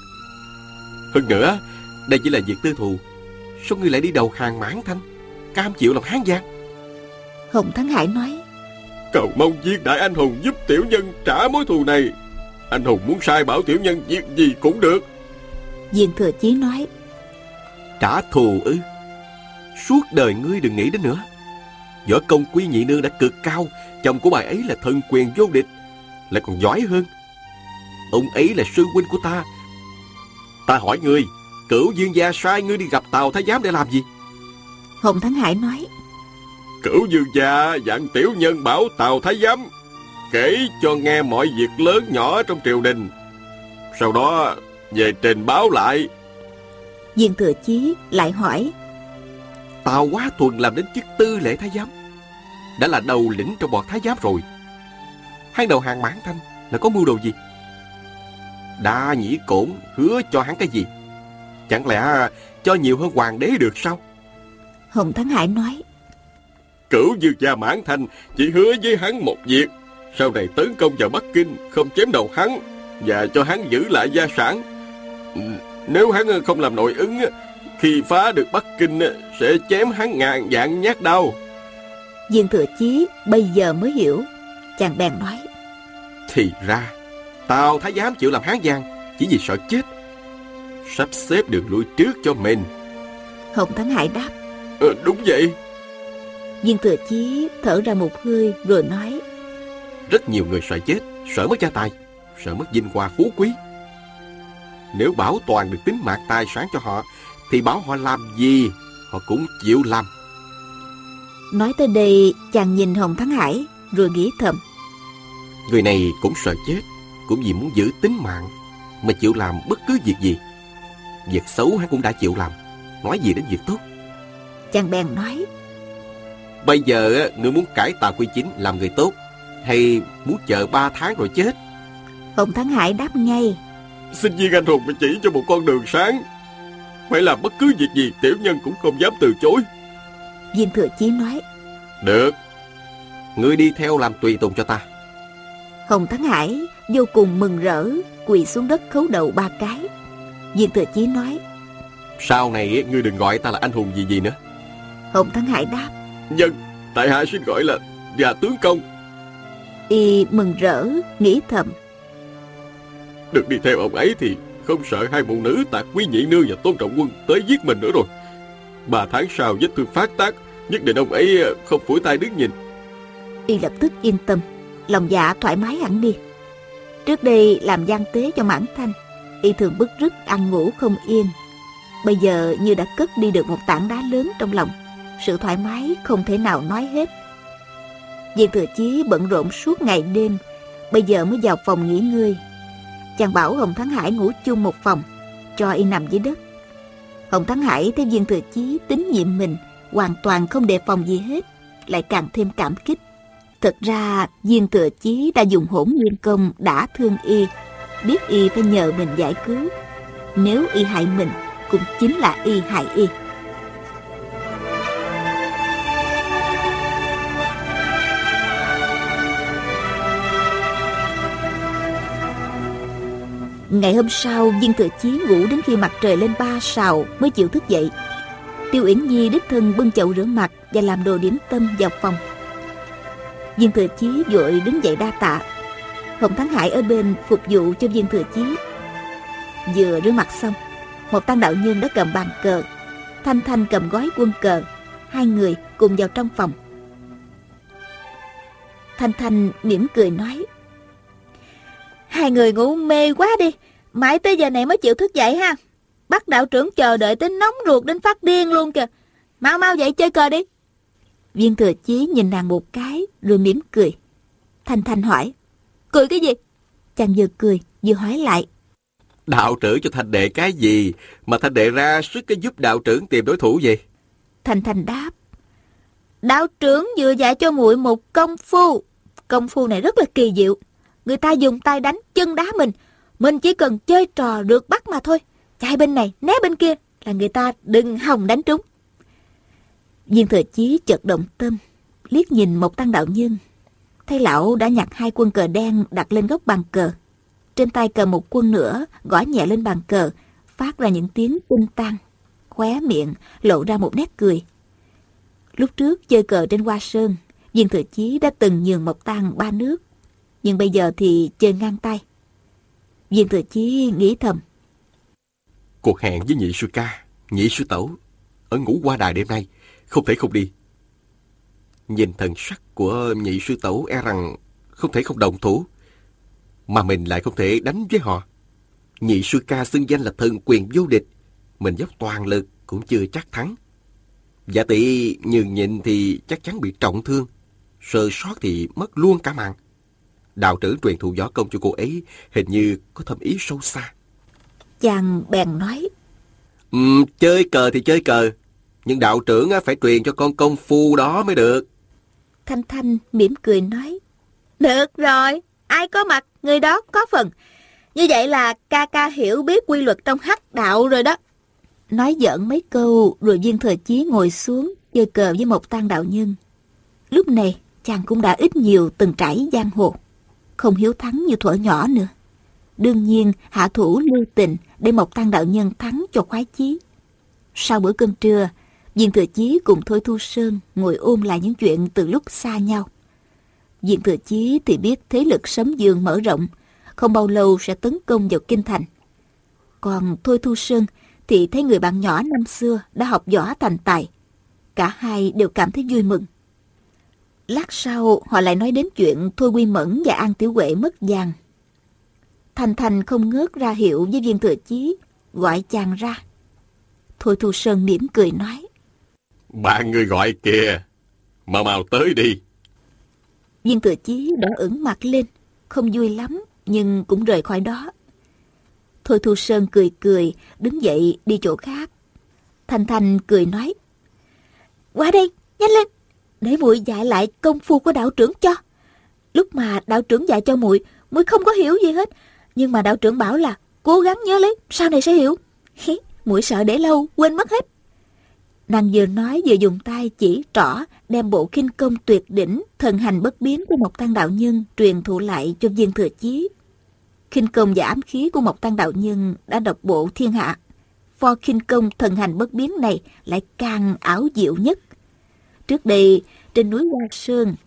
Hơn nữa, đây chỉ là việc tư thù, sao ngươi lại đi đầu hàng Mãn Thanh, cam chịu làm Hán Giang? Hồng Thắng Hải nói: Cầu mong viên đại anh hùng giúp tiểu nhân trả mối thù này. Anh hùng muốn sai bảo tiểu nhân việc gì cũng được. Viên Thừa Chí nói: Trả thù ư? Suốt đời ngươi đừng nghĩ đến nữa. Võ công Quý Nhị Nương đã cực cao, chồng của bà ấy là thần quyền vô địch, lại còn giỏi hơn. Ông ấy là sư huynh của ta. Ta hỏi ngươi, Cửu Dương gia sai ngươi đi gặp Tào Thái Giám để làm gì? Hồng Thắng Hải nói: Cửu Dương gia dặn tiểu nhân bảo Tào Thái Giám kể cho nghe mọi việc lớn nhỏ trong triều đình, sau đó về trình báo lại. Viên Thừa Chí lại hỏi: Tào Quá Thuần làm đến chức tư lễ Thái Giám, đã là đầu lĩnh trong bọn Thái Giám rồi. Hắn đầu hàng Mãn Thanh là có mưu đồ gì? Đa Nhĩ Cổn hứa cho hắn cái gì? Chẳng lẽ cho nhiều hơn hoàng đế được sao? Hồng Thắng Hải nói: Cửu Dương gia Mãn Thanh chỉ hứa với hắn một việc: sau này tấn công vào Bắc Kinh, không chém đầu hắn và cho hắn giữ lại gia sản. Nếu hắn không làm nội ứng, khi phá được Bắc Kinh sẽ chém hắn ngàn vạn nhát đau. Viên Thừa Chí bây giờ mới hiểu. Chàng bèn nói: Thì ra Tào Thái Giám chịu làm Hán Giang chỉ vì sợ chết, sắp xếp đường lui trước cho mình. Hồng Thắng Hải đáp: Đúng vậy. Viên Thừa Chí thở ra một hơi rồi nói: Rất nhiều người sợ chết, sợ mất gia tài, sợ mất vinh hoa phú quý. Nếu bảo toàn được tính mạng tài sản cho họ, thì bảo họ làm gì họ cũng chịu làm. Nói tới đây, chàng nhìn Hồng Thắng Hải rồi nghĩ thầm: Người này cũng sợ chết, cũng vì muốn giữ tính mạng mà chịu làm bất cứ việc gì. Việc xấu hắn cũng đã chịu làm, nói gì đến việc tốt. Chàng bèn nói: Bây giờ ngươi muốn cải tà quy chính, làm người tốt, hay muốn chờ 3 tháng rồi chết? Hồng Thắng Hải đáp ngay: Xin Viên anh hùng phải chỉ cho một con đường sáng. Phải làm bất cứ việc gì, tiểu nhân cũng không dám từ chối. Viên Thừa Chí nói: Được, ngươi đi theo làm tùy tùng cho ta. Hồng Thắng Hải vô cùng mừng rỡ, quỳ xuống đất khấu đầu 3 cái. Viên Thừa Chí nói: Sau này ngươi đừng gọi ta là anh hùng gì nữa. Hồng Thắng Hải đáp: Dân, tại hạ xin gọi là Già tướng công. Y mừng rỡ nghĩ thầm: Được đi theo ông ấy thì không sợ hai phụ nữ Tạc Quý Nhị Nương và Tôn Trọng Quân tới giết mình nữa rồi. 3 tháng sau vết thương phát tác, nhất định ông ấy không phủi tay đứng nhìn. Y lập tức yên tâm, lòng dạ thoải mái hẳn đi. Trước đây làm gian tế cho Mãn Thanh, Y thường bứt rứt ăn ngủ không yên. Bây giờ như đã cất đi được một tảng đá lớn trong lòng, sự thoải mái không thể nào nói hết. Viên Thừa Chí bận rộn suốt ngày đêm, bây giờ mới vào phòng nghỉ ngơi. Chàng bảo Hồng Thắng Hải ngủ chung một phòng, cho Y nằm dưới đất. Hồng Thắng Hải thấy Viên Thừa Chí tín nhiệm mình, hoàn toàn không đề phòng gì hết, lại càng thêm cảm kích. Thật ra Viên Thừa Chí đã dùng Hỗn Nguyên Công đả thương Y, biết Y phải nhờ mình giải cứu. Nếu Y hại mình, cũng chính là Y hại Y. Ngày hôm sau, Viên Thừa Chí ngủ đến khi mặt trời lên 3 sào mới chịu thức dậy. Tiêu Uyển Nhi đích thân bưng chậu rửa mặt và làm đồ điểm tâm vào phòng. Viên Thừa Chí vội đứng dậy đa tạ. Hồng Thắng Hải ở bên phục vụ cho Viên Thừa Chí. Vừa rửa mặt xong, một tăng đạo nhân đã cầm bàn cờ, Thanh Thanh cầm gói quân cờ. Hai người cùng vào trong phòng. Thanh Thanh mỉm cười nói: Hai người ngủ mê quá đi, mãi tới giờ này mới chịu thức dậy ha. Bắt đạo trưởng chờ đợi tới nóng ruột đến phát điên luôn kìa. Mau mau dậy chơi cờ đi. Viên Thừa Chí nhìn nàng một cái rồi mỉm cười. Thanh Thanh hỏi: Cười cái gì? Chàng vừa cười vừa hỏi lại: Đạo trưởng cho Thanh đệ cái gì mà Thanh đệ ra sức cái giúp đạo trưởng tìm đối thủ gì? Thanh Thanh đáp: Đạo trưởng vừa dạy cho muội một công phu. Công phu này rất là kỳ diệu. Người ta dùng tay đánh chân đá mình chỉ cần chơi trò được bắt mà thôi. Chạy bên này né bên kia là người ta đừng hòng đánh trúng. Viên Thừa Chí chợt động tâm, liếc nhìn một tăng đạo nhân, thấy lão đã nhặt 2 quân cờ đen đặt lên góc bàn cờ. Trên tay cầm một quân nữa, gõ nhẹ lên bàn cờ, phát ra những tiếng tinh tan. Khóe miệng lộ ra một nét cười. Lúc trước chơi cờ trên Hoa Sơn, Viên Thừa Chí đã từng nhường Mộc Tăng 3 nước, nhưng bây giờ thì chơi ngang tay. Viên Thừa Chí nghĩ thầm: Cuộc hẹn với nhị sư ca, nhị sư tẩu ở Ngũ Hoa Đài đêm nay không thể không đi. Nhìn thần sắc của nhị sư tẩu e rằng không thể không đồng thủ, mà mình lại không thể đánh với họ. Nhị sư ca xưng danh là thần quyền vô địch, mình dốc toàn lực cũng chưa chắc thắng. Giả tỷ nhường nhịn thì chắc chắn bị trọng thương, sơ sót thì mất luôn cả mạng. Đạo trưởng truyền thụ võ công cho cô ấy hình như có thâm ý sâu xa. Chàng bèn nói: Chơi cờ thì chơi cờ, nhưng đạo trưởng phải truyền cho con công phu đó mới được. Thanh Thanh mỉm cười nói: Được rồi, ai có mặt, người đó có phần. Như vậy là ca ca hiểu biết quy luật trong hắc đạo rồi đó. Nói giỡn mấy câu rồi Viên Thừa Chí ngồi xuống chơi cờ với một Tăng đạo nhân. Lúc này chàng cũng đã ít nhiều từng trải giang hồ, không hiếu thắng như thuở nhỏ nữa. Đương nhiên hạ thủ lưu tình để một Tăng đạo nhân thắng cho khoái chí. Sau bữa cơm trưa, Viên Thừa Chí cùng Thôi Thu Sơn ngồi ôn lại những chuyện từ lúc xa nhau. Viên Thừa Chí thì biết thế lực Sấm Dương mở rộng, không bao lâu sẽ tấn công vào kinh thành. Còn Thôi Thu Sơn thì thấy người bạn nhỏ năm xưa đã học võ thành tài. Cả hai đều cảm thấy vui mừng. Lát sau họ lại nói đến chuyện Thôi Quy Mẫn và An Tiểu Huệ mất vàng. Thành Thành không ngớt ra hiệu với Viên Thừa Chí, gọi chàng ra. Thôi Thu Sơn mỉm cười nói: Bạn người gọi kìa, mau tới đi. Viên Thừa Chí đỏ ửng mặt lên, không vui lắm, nhưng cũng rời khỏi đó. Thôi Thu Sơn cười cười, đứng dậy đi chỗ khác. Thành Thành cười nói: Qua đây, nhanh lên, để muội dạy lại công phu của đạo trưởng cho. Lúc mà đạo trưởng dạy cho muội không có hiểu gì hết, nhưng mà đạo trưởng bảo là cố gắng nhớ lấy, sau này sẽ hiểu. Muội sợ để lâu quên mất hết. Nàng vừa nói vừa dùng tay chỉ trỏ đem bộ khinh công tuyệt đỉnh thần hành bất biến của một Tăng đạo nhân truyền thụ lại cho Viên Thừa Chí. Khinh công và ám khí của một Tăng đạo nhân đã độc bộ thiên hạ. Pho khinh công thần hành bất biến này lại càng ảo diệu nhất. Trước đây trên núi Hoa Sơn,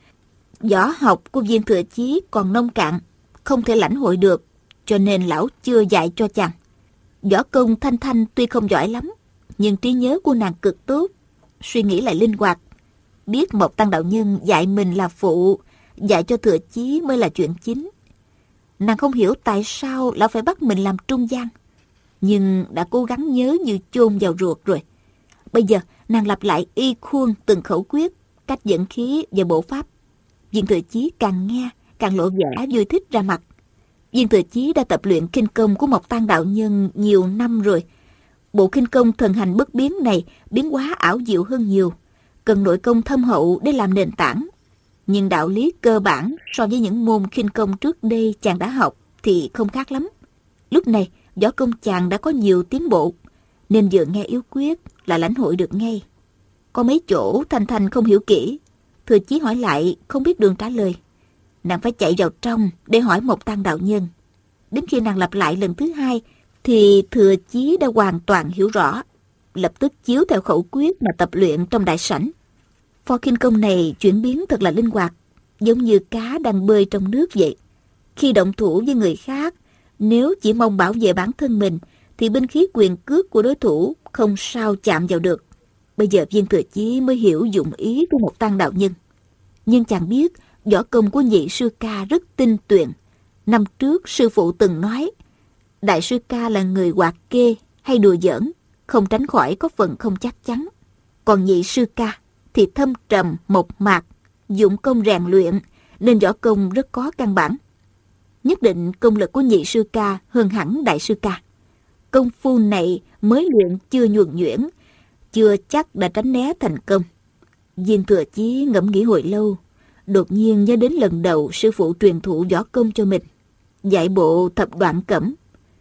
võ học của Viên Thừa Chí còn nông cạn, không thể lãnh hội được, cho nên lão chưa dạy cho chàng. Võ công Thanh Thanh tuy không giỏi lắm, nhưng trí nhớ của nàng cực tốt, suy nghĩ lại linh hoạt. Biết một Tăng đạo nhân dạy mình là phụ, dạy cho Thừa Chí mới là chuyện chính. Nàng không hiểu tại sao lão phải bắt mình làm trung gian, nhưng đã cố gắng nhớ như chôn vào ruột rồi. Bây giờ nàng lặp lại y khuôn từng khẩu quyết, cách dẫn khí và bộ pháp. Viên Thừa Chí càng nghe càng lộ vẻ vui thích ra mặt. Viên Thừa Chí đã tập luyện khinh công của một Tăng đạo nhân nhiều năm rồi. Bộ khinh công thần hành bất biến này biến hóa ảo diệu hơn nhiều, cần nội công thâm hậu để làm nền tảng. Nhưng đạo lý cơ bản so với những môn khinh công trước đây chàng đã học thì không khác lắm. Lúc này võ công chàng đã có nhiều tiến bộ, nên vừa nghe yếu quyết là lãnh hội được ngay. Có mấy chỗ Thanh Thanh không hiểu kỹ, Thừa Chí hỏi lại không biết đường trả lời. Nàng phải chạy vào trong để hỏi một Tăng đạo nhân. Đến khi nàng lặp lại lần thứ hai thì Thừa Chí đã hoàn toàn hiểu rõ, lập tức chiếu theo khẩu quyết mà tập luyện trong đại sảnh. Pho khinh công này chuyển biến thật là linh hoạt, giống như cá đang bơi trong nước vậy. Khi động thủ với người khác, nếu chỉ mong bảo vệ bản thân mình thì binh khí quyền cước của đối thủ không sao chạm vào được. Bây giờ Viên Thừa Chí mới hiểu dụng ý của một Tăng đạo nhân. Nhưng chàng biết võ công của nhị sư ca rất tinh tuyển. Năm trước sư phụ từng nói, đại sư ca là người hoạt kê hay đùa giỡn, không tránh khỏi có phần không chắc chắn. Còn nhị sư ca thì thâm trầm mộc mạc, dụng công rèn luyện, nên võ công rất có căn bản. Nhất định công lực của nhị sư ca hơn hẳn đại sư ca. Công phu này mới luyện chưa nhuần nhuyễn, chưa chắc đã tránh né thành công. Viên Thừa Chí ngẫm nghĩ hồi lâu, đột nhiên nhớ đến lần đầu sư phụ truyền thụ võ công cho mình, dạy bộ thập đoạn cẩm.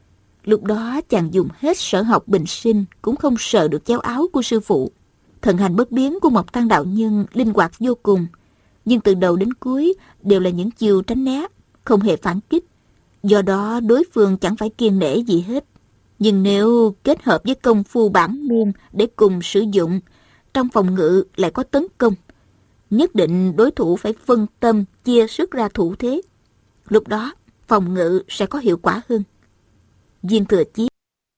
Lúc đó chàng dùng hết sở học bình sinh cũng không sờ được chéo áo của sư phụ. Thần hành bất biến của một Tăng đạo nhân linh hoạt vô cùng, nhưng từ đầu đến cuối đều là những chiêu tránh né, không hề phản kích. Do đó đối phương chẳng phải kiêng nể gì hết. Nhưng nếu kết hợp với công phu bản môn để cùng sử dụng, trong phòng ngự lại có tấn công, nhất định đối thủ phải phân tâm chia sức ra thủ thế. Lúc đó phòng ngự sẽ có hiệu quả hơn. Viên Thừa Chí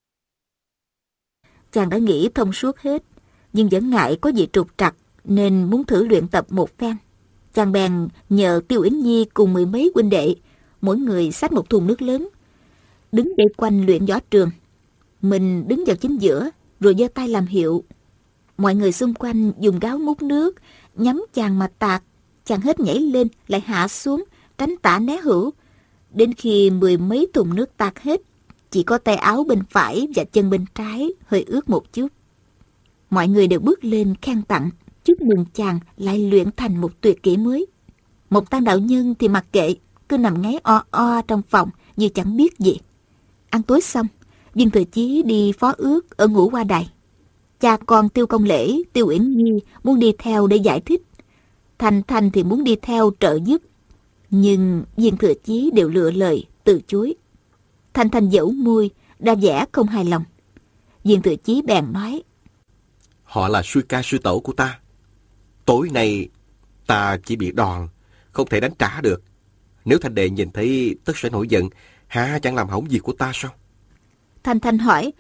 chàng đã nghĩ thông suốt hết, nhưng vẫn ngại có gì trục trặc nên muốn thử luyện tập một phen. Chàng bèn nhờ Tiêu Yến Nhi cùng 10 mấy huynh đệ, mỗi người xách một thùng nước lớn, đứng để quanh luyện võ trường. Mình đứng vào chính giữa rồi giơ tay làm hiệu. Mọi người xung quanh dùng gáo múc nước nhắm chàng mà tạt. Chàng hết nhảy lên lại hạ xuống, tránh tả né hữu. Đến khi 10 mấy thùng nước tạt hết, chỉ có tay áo bên phải và chân bên trái hơi ướt một chút. Mọi người đều bước lên khen tặng, chúc mừng chàng lại luyện thành một tuyệt kỹ mới. Một Tăng đạo nhân thì mặc kệ, cứ nằm ngáy o o trong phòng như chẳng biết gì. Ăn tối xong, Viên Thừa Chí đi phó ước ở Ngũ Hoa Đài. Cha con Tiêu Công Lễ, Tiêu Uyển Nhi muốn đi theo để giải thích. Thanh Thanh thì muốn đi theo trợ giúp. Nhưng Viên Thừa Chí đều lựa lời từ chối. Thanh Thanh dẫu môi, ra vẻ không hài lòng. Viên Thừa Chí bèn nói: Họ là sư ca sư tổ của ta. Tối nay ta chỉ bị đòn, không thể đánh trả được. Nếu Thanh đệ nhìn thấy tất sẽ nổi giận, há chẳng làm hỏng việc của ta sao? Thanh Thanh hỏi: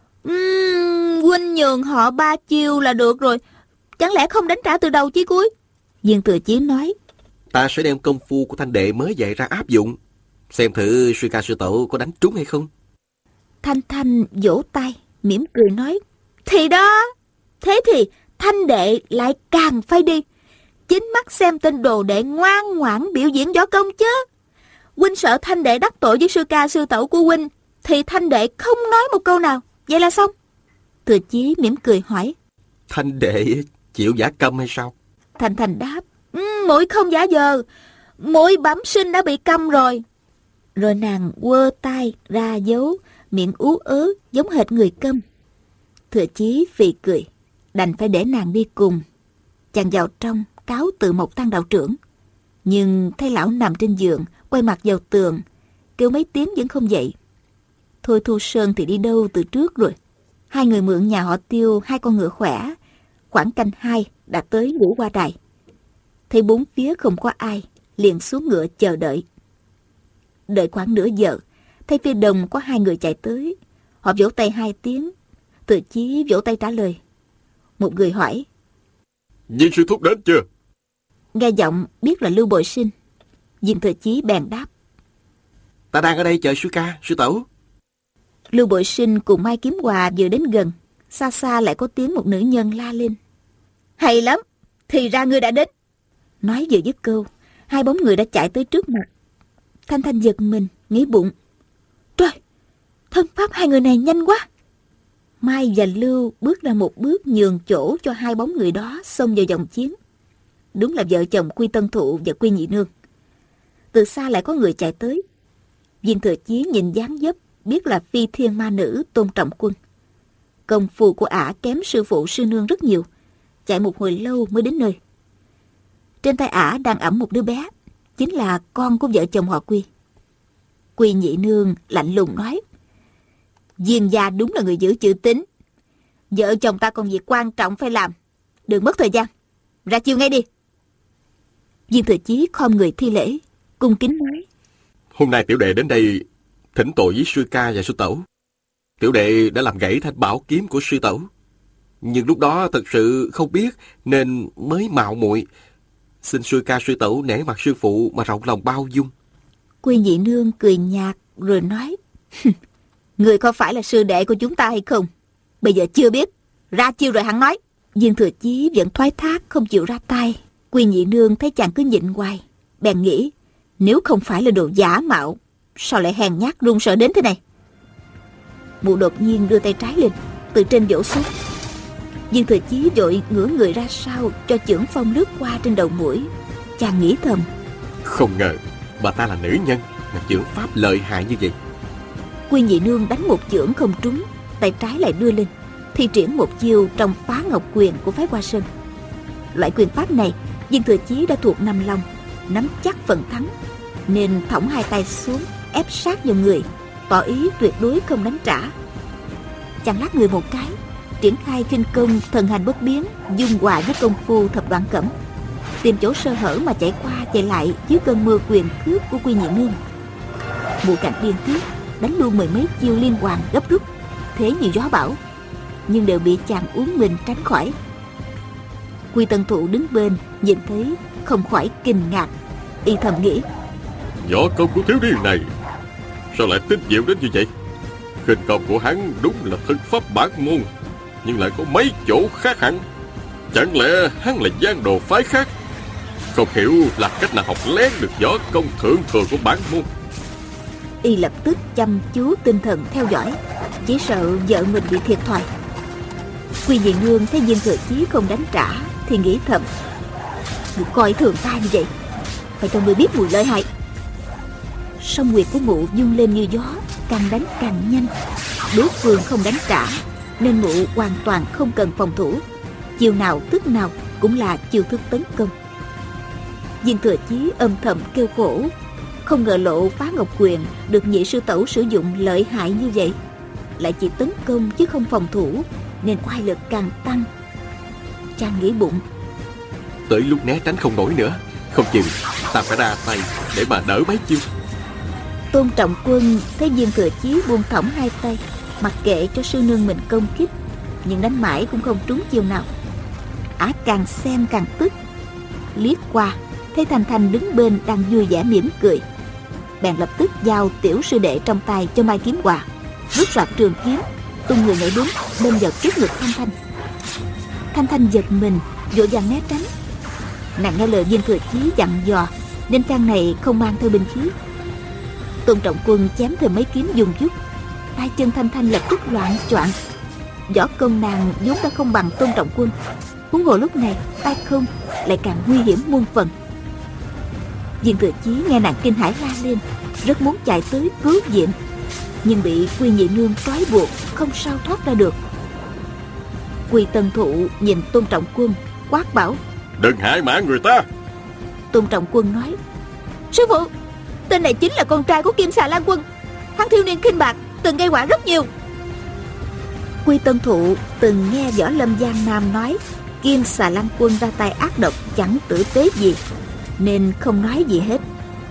huynh nhường họ 3 chiêu là được rồi, chẳng lẽ không đánh trả từ đầu chí cuối? Viên Thừa Chí nói: Ta sẽ đem công phu của Thanh đệ mới dạy ra áp dụng, xem thử sư ca sư tổ có đánh trúng hay không. Thanh Thanh vỗ tay, mỉm cười nói: Thì đó, thế thì Thanh đệ lại càng phải đi, chính mắt xem tên đồ đệ ngoan ngoãn biểu diễn võ công chứ. Huynh sợ Thanh đệ đắc tội với sư ca sư tổ của huynh, thì Thanh đệ không nói một câu nào, vậy là xong. Thừa Chí mỉm cười hỏi: Thanh đệ chịu giả câm hay sao? Thanh Thanh đáp: muội không giả vờ, muội bẩm sinh đã bị câm rồi. Rồi nàng quơ tay ra dấu, miệng ú ớ giống hệt người câm. Thừa Chí phì cười, đành phải để nàng đi cùng. Chàng vào trong cáo từ một Tăng đạo trưởng, nhưng thấy lão nằm trên giường, quay mặt vào tường, kêu mấy tiếng vẫn không dậy. Thôi Thu Sơn thì đi đâu từ trước rồi. Hai người mượn nhà họ Tiêu 2 con ngựa khỏe, khoảng canh 2 đã tới Ngũ Hoa Đài. Thấy bốn phía không có ai, liền xuống ngựa chờ đợi. Đợi khoảng nửa giờ, thấy phía đông có 2 người chạy tới. Họ vỗ tay 2 tiếng. Thừa Chí vỗ tay trả lời. Một người hỏi: Viên sư thúc đến chưa? Nghe giọng biết là Lưu Bội Sinh. Viên Thừa Chí bèn đáp: Ta đang ở đây chờ sư ca sư tổ. Lưu Bội Sinh cùng Mai Kiếm Hòa vừa đến gần, xa xa lại có tiếng một nữ nhân la lên: Hay lắm, thì ra ngươi đã đến. Nói vừa dứt câu, 2 bóng người đã chạy tới trước mặt. Thanh Thanh giật mình, nghĩ bụng: Trời, thân pháp 2 người này nhanh quá. Mai và Lưu bước ra một bước nhường chỗ cho 2 bóng người đó xông vào vòng chiến. Đúng là vợ chồng Quy Tân Thụ và Quy Nhị Nương. Từ xa lại có người chạy tới. Viên Thừa Chí nhìn dáng dấp biết là phi thiên ma nữ Tôn Trọng Quân. Công phu của ả kém sư phụ sư nương rất nhiều, chạy một hồi lâu mới đến nơi. Trên tay ả đang ẵm một đứa bé, chính là con của vợ chồng họ Quy. Quy Nhị Nương lạnh lùng nói: Viên gia đúng là người giữ chữ tín. Vợ chồng ta còn việc quan trọng phải làm, đừng mất thời gian, ra chiêu ngay đi. Viên Thừa Chí khom người thi lễ, cung kính nói: Hôm nay tiểu đệ đến đây thỉnh tội với sư ca và sư tổ. Tiểu đệ đã làm gãy thanh bảo kiếm của sư tổ, nhưng lúc đó thật sự không biết nên mới mạo muội. Xin sư ca sư tổ nể mặt sư phụ mà rộng lòng bao dung. Quy Nhị Nương cười nhạt rồi nói: Người có phải là sư đệ của chúng ta hay không? Bây giờ chưa biết, ra chiêu rồi hẳn nói. Viên Thừa Chí vẫn thoái thác không chịu ra tay. Quy Nhị Nương thấy chàng cứ nhịn hoài, bèn nghĩ nếu không phải là đồ giả mạo, sao lại hèn nhát run sợ đến thế này. Mụ đột nhiên đưa tay trái lên, từ trên vỗ xuống. Viên Thừa Chí vội ngửa người ra sau cho chưởng phong lướt qua trên đầu mũi. Chàng nghĩ thầm: Không ngờ bà ta là nữ nhân mà chưởng pháp lợi hại như vậy. Quy Nhị Nương đánh một chưởng không trúng, tay trái lại đưa lên, thi triển một chiêu trong Phá Ngọc Quyền của phái Hoa Sơn. Loại quyền pháp này Viên Thừa Chí đã thuộc năm long, nắm chắc phần thắng, nên thõng 2 tay xuống ép sát vào người, tỏ ý tuyệt đối không đánh trả. Chàng lắc người một cái, triển khai khinh công thần hành bất biến, dung hòa với công phu thập đoạn cẩm, tìm chỗ sơ hở mà chạy qua chạy lại dưới cơn mưa quyền cướp của Quy Nhị Nương. Mụ Cảnh điên tiết đánh luôn 10 mấy chiêu liên hoàn gấp rút, thế như gió bão, nhưng đều bị chàng uốn mình tránh khỏi. Quy Tân Thụ đứng bên nhìn thấy không khỏi kinh ngạc, y thầm nghĩ: Võ công của thiếu niên này sao lại tinh diệu đến như vậy? Khinh công của hắn đúng là thân pháp bản môn, nhưng lại có mấy chỗ khác hẳn. Chẳng lẽ hắn là giang đồ phái khác? Không hiểu là cách nào học lén được võ công thượng thừa của bản môn. Y lập tức chăm chú tinh thần theo dõi, chỉ sợ vợ mình bị thiệt thòi. Quy Nhị Nương thấy Viên Thừa Chí không đánh trả thì nghĩ thầm: Được coi thường ta như vậy, phải cho ngươi biết mùi lợi hại. Song nguyệt của mụ vung lên như gió, càng đánh càng nhanh. Đối phương không đánh trả, nên mụ hoàn toàn không cần phòng thủ. Chiều nào tức nào cũng là chiêu thức tấn công. Viên Thừa Chí âm thầm kêu khổ. Không ngờ Lộ Phá Ngọc Quyền được nhị sư tẩu sử dụng lợi hại như vậy, lại chỉ tấn công chứ không phòng thủ, nên oai lực càng tăng. Chàng nghĩ bụng, tới lúc né tránh không nổi nữa, không chừng ta phải ra tay để mà đỡ mấy chiêu. Tôn Trọng Quân thấy Viên Thừa Chí buông thõng hai tay, mặc kệ cho sư nương mình công kích, nhưng đánh mãi cũng không trúng chiêu nào. Ả càng xem càng tức, liếc qua thấy Thanh Thanh đứng bên đang vui vẻ mỉm cười, bèn lập tức giao tiểu sư đệ trong tay cho Mai Kiếm Hòa, rút soạt trường kiếm, tung người nhảy đến đâm vào trước ngực Thanh Thanh. Thanh Thanh giật mình, vội vàng né tránh. Nàng nghe lời Viên Thừa Chí dặn dò, nên trang này không mang theo binh khí. Tôn Trọng Quân chém thêm mấy kiếm dùng chút, tay chân Thanh Thanh lập tức loạn choạng. Võ công nàng vốn đã không bằng Tôn Trọng Quân, huống hồ lúc này tay không lại càng nguy hiểm muôn phần. Viên Thừa Chí nghe nàng kinh hãi la lên, rất muốn chạy tới cứu viện, nhưng bị Quy Nhị Nương trói buộc, không sao thoát ra được. Quy Tân Thụ nhìn Tôn Trọng Quân quát bảo, đừng hại mạng người ta. Tôn Trọng Quân nói, sư phụ, tên này chính là con trai của Kim Xà Lan Quân, hắn thiếu niên khinh bạc, từng gây họa rất nhiều. Quy Tân Thụ từng nghe Võ Lâm Giang Nam nói Kim Xà Lan Quân ra tay ác độc chẳng tử tế gì, nên không nói gì hết.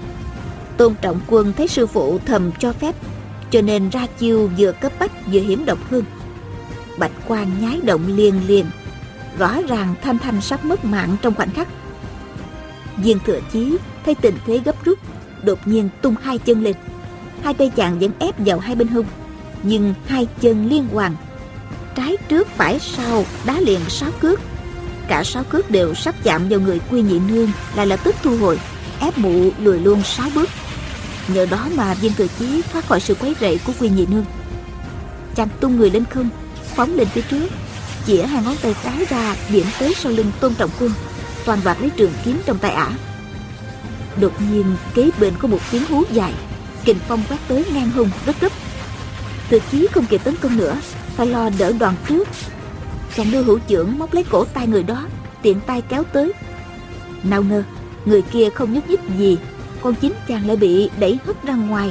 Tôn Trọng Quân thấy sư phụ thầm cho phép, cho nên ra chiêu vừa cấp bách vừa hiểm độc hơn. Bạch quang nhái động liền liền, rõ ràng Thanh Thanh sắp mất mạng trong khoảnh khắc. Viên Thừa Chí thấy tình thế gấp rút, đột nhiên tung hai chân lên. Hai tay chàng vẫn ép vào hai bên hông, nhưng hai chân liên hoàn, trái trước phải sau đá liền 6 cước. Cả 6 cước đều sắp chạm vào người Quy Nhị Nương, lại lập tức thu hồi, ép mụ lùi luôn 6 bước. Nhờ đó mà Viên Thừa Chí thoát khỏi sự quấy rầy của Quy Nhị Nương. Chàng tung người lên không, phóng lên phía trước, chĩa hai ngón tay cái ra điểm tới sau lưng Tôn Trọng Quân, toàn đoạt lấy trường kiếm trong tay ả. Đột nhiên kế bên có một tiếng hú dài, kình phong quét tới ngang hông rất gấp. Thừa Chí không kịp tấn công nữa, phải lo đỡ đòn trước. Chàng đưa hữu chưởng móc lấy cổ tay người đó, tiện tay kéo tới. Nào ngờ người kia không nhúc nhích gì, còn chính chàng lại bị đẩy hất ra ngoài.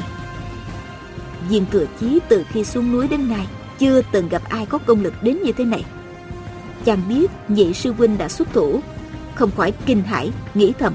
Viên Thừa Chí từ khi xuống núi đến nay chưa từng gặp ai có công lực đến như thế này. Chàng biết nhị sư huynh đã xuất thủ, không khỏi kinh hãi, nghĩ thầm,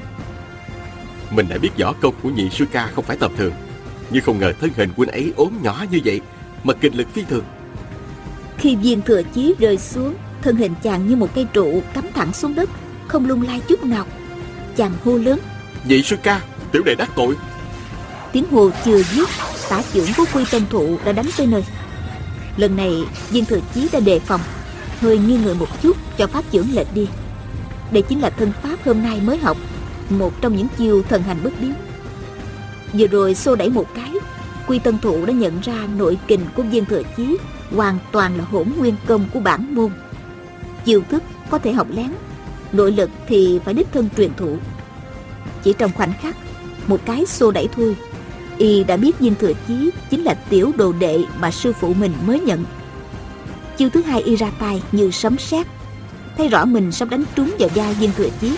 mình đã biết võ công của nhị sư ca không phải tầm thường, nhưng không ngờ thân hình huynh ấy ốm nhỏ như vậy mà kinh lực phi thường. Khi Viên Thừa Chí rơi xuống, thân hình chàng như một cây trụ cắm thẳng xuống đất, không lung lay chút nào. Chàng hô lớn, nhị sư ca, tiểu đệ đắc tội. Tiếng hô chưa dứt, tả chưởng của Quy Tân Thụ đã đánh tới nơi. Lần này Viên Thừa Chí đã đề phòng, hơi nghiêng người một chút cho pháp chưởng lệch đi. Đây chính là thân pháp hôm nay mới học, một trong những chiêu thần hành bất biến. Vừa rồi xô đẩy một cái, Quy Tân Thụ đã nhận ra nội kình của Viên Thừa Chí hoàn toàn là hỗn nguyên công của bản môn. Chiêu thức có thể học lén, nội lực thì phải đích thân truyền thụ. Chỉ trong khoảnh khắc, một cái xô đẩy thôi, y đã biết Viên Thừa Chí chính là tiểu đồ đệ mà sư phụ mình mới nhận. Chiêu thứ hai y ra tay như sấm sét, thấy rõ mình sắp đánh trúng vào vai Viên Thừa Chí.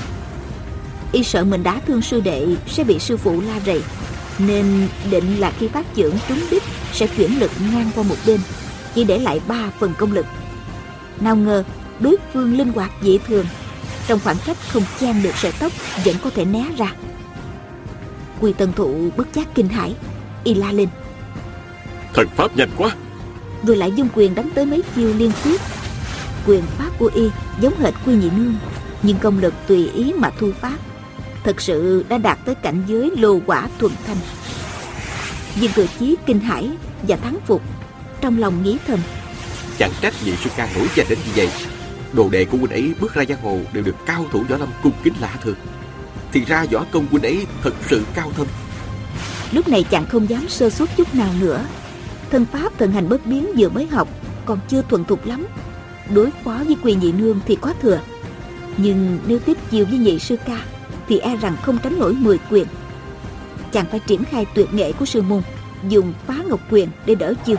Y sợ mình đá thương sư đệ sẽ bị sư phụ la rầy, nên định là khi phát chưởng trúng đích sẽ chuyển lực ngang qua một bên, chỉ để lại 3 phần công lực. Nào ngờ đối phương linh hoạt dị thường, trong khoảng cách không chen được sợi tóc vẫn có thể né ra. Quy Tân Thụ bất giác kinh hãi, y la lên, thần pháp nhanh quá. rồi lại dung quyền đánh tới mấy chiêu liên tiếp. Quyền pháp của y giống hệt Quy Nhị Nương, nhưng công lực tùy ý mà thu phát, thật sự đã đạt tới cảnh giới lô quả thuần thanh. Viên Thừa Chí kinh hãi và thắng phục, trong lòng nghĩ thầm, chẳng trách nhị sư ca nổi danh đến như vậy. Đồ đệ của huynh ấy bước ra giang hồ đều được cao thủ võ lâm cung kính lạ thường. Thì ra võ công huynh ấy thật sự cao thâm. Lúc này chàng không dám sơ suất chút nào nữa. Thân pháp thần hành bất biến vừa mới học, còn chưa thuần thục lắm. Đối phó với Quy Nhị Nương thì có thừa, nhưng nếu tiếp chiều với nhị sư ca thì e rằng không tránh nổi 10 quyền. Chàng phải triển khai tuyệt nghệ của sư môn, dùng phá ngọc quyền để đỡ chiêu.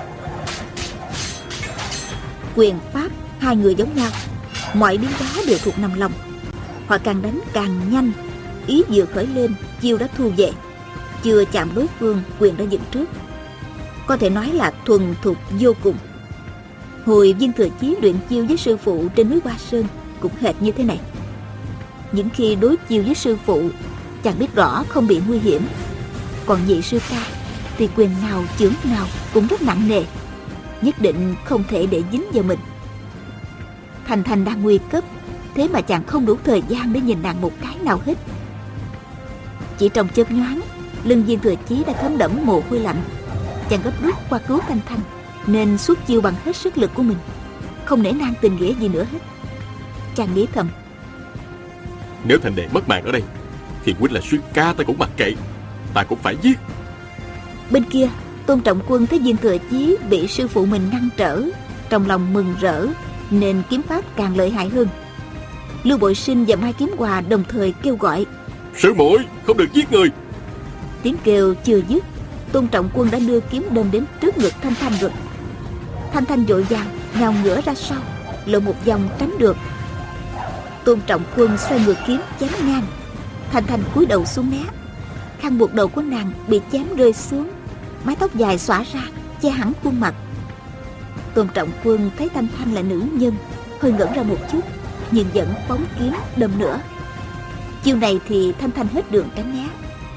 Quyền pháp hai người giống nhau, mọi biến hóa đều thuộc nằm lòng. Họ càng đánh càng nhanh, ý vừa khởi lên, chiêu đã thu về. Chưa chạm đối phương, quyền đã dựng trước. Có thể nói là thuần thục vô cùng. Hồi Viên Thừa Chí luyện chiêu với sư phụ trên núi Hoa Sơn cũng hệt như thế này. Những khi đối chiêu với sư phụ, chàng biết rõ không bị nguy hiểm. Còn vị sư ca thì quyền nào chưởng nào cũng rất nặng nề, nhất định không thể để dính vào mình. Thành Thành đang nguy cấp, thế mà chàng không đủ thời gian để nhìn nàng một cái nào hết. Chỉ trong chớp nhoáng, lưng Viên Thừa Chí đã thấm đẫm mồ hôi lạnh. Chàng gấp rút qua cứu Thanh Thanh, nên xuất chiêu bằng hết sức lực của mình, không nể nang tình nghĩa gì nữa hết. Chàng nghĩ thầm, nếu Thành đệ mất mạng ở đây thì huynh là sư ca ta cũng mặc kệ, ta cũng phải giết. Bên kia, Tôn Trọng Quân thấy Viên Thừa Chí bị sư phụ mình ngăn trở, trong lòng mừng rỡ, nên kiếm pháp càng lợi hại hơn. Lưu Bội Sinh và Mai Kiếm Hòa đồng thời kêu gọi, sư muội không được giết người. Tiếng kêu chưa dứt, Tôn Trọng Quân đã đưa kiếm đâm đến trước ngực Thanh Thanh rồi. Thanh Thanh vội vàng nhào ngửa ra sau, lộ một vòng tránh được. Tôn Trọng Quân xoay ngược kiếm chém ngang. Thanh Thanh cúi đầu xuống né. Khăn buộc đầu của nàng bị chém rơi xuống, mái tóc dài xõa ra che hẳn khuôn mặt. Tôn Trọng Quân thấy Thanh Thanh là nữ nhân, hơi ngẩn ra một chút, nhưng vẫn phóng kiếm đâm nữa. Chiêu này thì Thanh Thanh hết đường tránh né.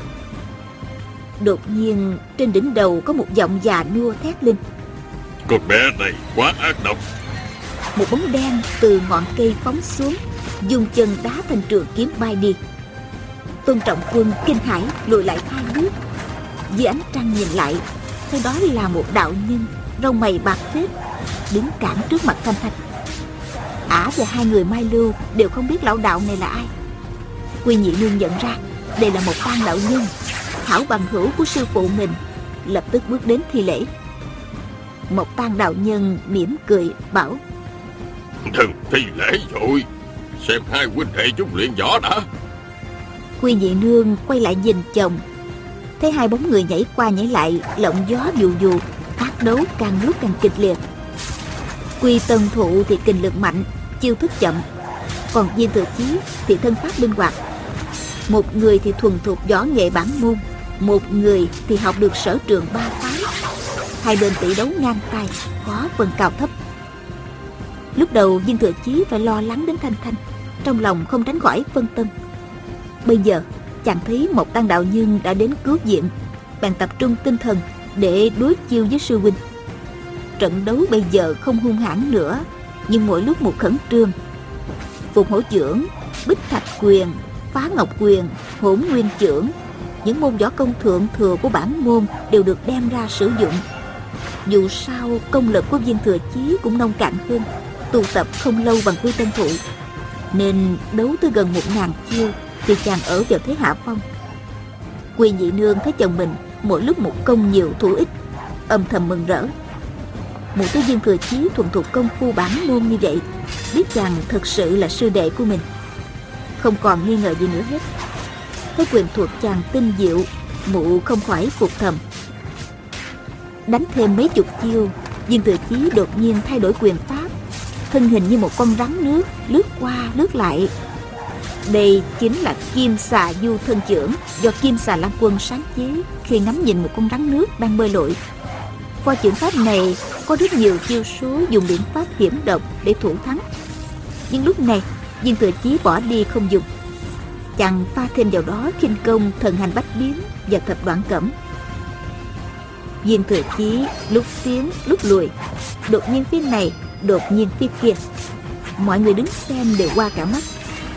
Đột nhiên trên đỉnh đầu có một giọng già nua thét lên, con bé này quá ác độc. một bóng đen từ ngọn cây phóng xuống, dùng chân đá thành trường kiếm bay đi. Tôn Trọng Quân kinh hãi lùi lại 2 bước. Dưới ánh trăng nhìn lại, thấy đó là một đạo nhân râu mày bạc phết đứng cản trước mặt Thanh Thanh. Ả và 2 người Mai Lưu đều không biết lão đạo này là ai. Quy Nhị Nương nhận ra đây là một Tang đạo nhân, hảo bằng hữu của sư phụ mình, lập tức bước đến thi lễ. Một Tang đạo nhân mỉm cười bảo, Đừng thi lễ rồi, xem hai huynh đệ chúng luyện võ đã. Quy Nhị Nương quay lại nhìn chồng, thấy 2 bóng người nhảy qua nhảy lại, lộng gió dù dù, tác đấu càng lúc càng kịch liệt. Quy Tân Thụ thì kình lực mạnh, chiêu thức chậm, còn Viên Thừa Chí thì thân pháp linh hoạt. Một người thì thuần thục võ nghệ bản môn, một người thì học được sở trường 3 phái. Hai bên tỷ đấu ngang tay, khó phân cao thấp. Lúc đầu Viên Thừa Chí phải lo lắng đến Thanh Thanh, trong lòng không tránh khỏi phân tâm. Bây giờ chàng thấy một Tang đạo nhân đã đến cứu viện, bèn tập trung tinh thần để đối chiêu với sư huynh. Trận đấu bây giờ không hung hãn nữa, nhưng mỗi lúc một khẩn trương. Phục hổ chưởng, bích thạch quyền, phá ngọc quyền, hỗn nguyên chưởng, những môn võ công thượng thừa của bản môn đều được đem ra sử dụng. Dù sao công lực của Viên Thừa Chí cũng nông cạn hơn, tu tập không lâu bằng Quy Tân Thụ, nên đấu tới gần 1000 chiêu thì chàng ở vào thế hạ phong. Quy Nhị Nương thấy chồng mình mỗi lúc một công nhiều thủ ít, âm thầm mừng rỡ. Một cái Viên Thừa Chí thuần thục công phu bản môn như vậy, biết chàng thực sự là sư đệ của mình, không còn nghi ngờ gì nữa hết. Thấy quyền thuật chàng tinh diệu, mụ không khỏi phục thầm. Đánh thêm mấy chục chiêu, Viên Thừa Chí đột nhiên thay đổi quyền pháp, thân hình như một con rắn nước lướt qua lướt lại. Đây chính là Kim Xà Du Thân Chưởng do Kim Xà Lan Quân sáng chế khi ngắm nhìn một con rắn nước đang bơi lội. Qua chưởng pháp này có rất nhiều chiêu số dùng biện pháp hiểm độc để thủ thắng, nhưng lúc này Viên Thừa Chí bỏ đi không dùng. Chàng pha thêm vào đó khinh công thần hành bách biến và thập đoạn cẩm. Viên Thừa Chí lúc tiến lúc lùi, đột nhiên phía này, đột nhiên phía kia. Mọi người đứng xem đều qua cả mắt.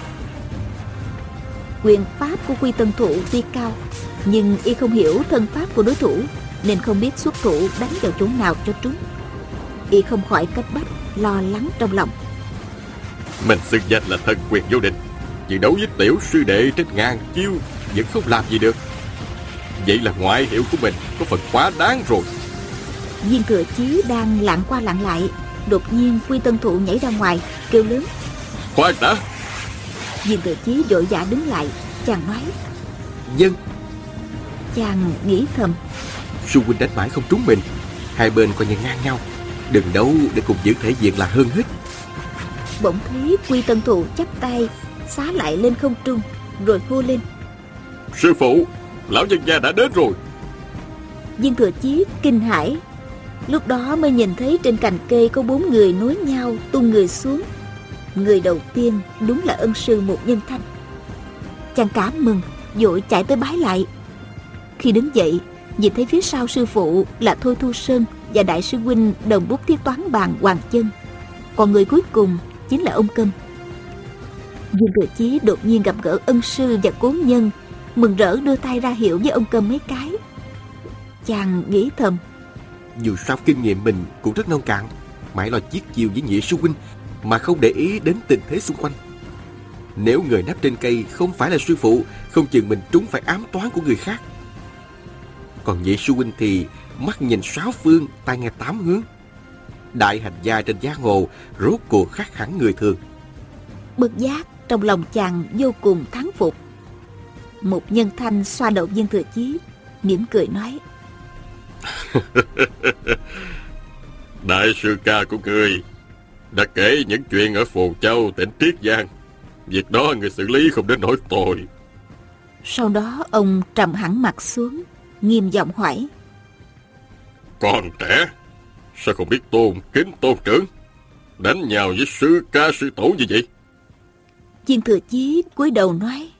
Quyền pháp của Quy Tân Thụ tuy cao, nhưng y không hiểu thân pháp của đối thủ, nên không biết xuất thủ đánh vào chỗ nào cho trúng. Y không khỏi cấp bách, lo lắng trong lòng. Mình xưng danh là thân quyền vô địch, nhưng đấu với tiểu sư đệ trên 1000 chiêu vẫn không làm gì được. Vậy là ngoại hiệu của mình có phần quá đáng rồi. Viên Thừa Chí đang lạng qua lạng lại, đột nhiên Quy Tân Thụ nhảy ra ngoài kêu lớn, Khoan đã. Viên Thừa Chí vội vã đứng lại, Chàng nói: Dân. Chàng nghĩ thầm: Sư huynh đánh mãi không trúng mình. Hai bên coi như ngang nhau, đừng đấu để cùng giữ thể diện là hơn hết. Bỗng thấy Quy Tân Thụ chắp tay xá lại lên không trung, rồi hô lên: Sư phụ, lão nhân gia đã đến rồi. Viên Thừa Chí kinh hãi, lúc đó mới nhìn thấy trên cành cây có 4 người nối nhau tung người xuống. Người đầu tiên đúng là ân sư Một Nhân Thanh. Chàng cảm mừng, vội chạy tới bái lại. Khi đứng dậy, nhìn thấy phía sau sư phụ là Thôi Thu Sơn và đại sư huynh đồng bút thiết toán bàn Hoàng Chân, còn người cuối cùng chính là ông Câm. Viên Thừa Chí đột nhiên gặp gỡ ân sư và cố nhân, mừng rỡ đưa tay ra hiệu với ông Câm mấy cái. Chàng nghĩ thầm: Dù sao kinh nghiệm mình cũng rất nông cạn, mãi lo chiết chiêu với nhị sư huynh mà không để ý đến tình thế xung quanh. Nếu người nấp trên cây không phải là sư phụ, không chừng mình trúng phải ám toán của người khác. Còn nhị sư huynh thì mắt nhìn 6 phương, tai nghe 8 hướng. Đại hành gia trên giang hồ rốt cuộc khác hẳn người thường. Bất giác trong lòng chàng vô cùng thán phục. Một Nhân Thanh xoa đầu Viên Thừa Chí, mỉm cười nói: Đại sư ca của ngươi đã kể những chuyện ở Phù Châu, tỉnh Triết Giang. Việc đó người xử lý không đến nỗi tồi. Sau đó ông trầm hẳn mặt xuống, nghiêm giọng hỏi: Còn trẻ, sao không biết tôn kính tôn trưởng, đánh nhau với sư ca sư tổ như vậy? Viên Thừa Chí cúi đầu nói: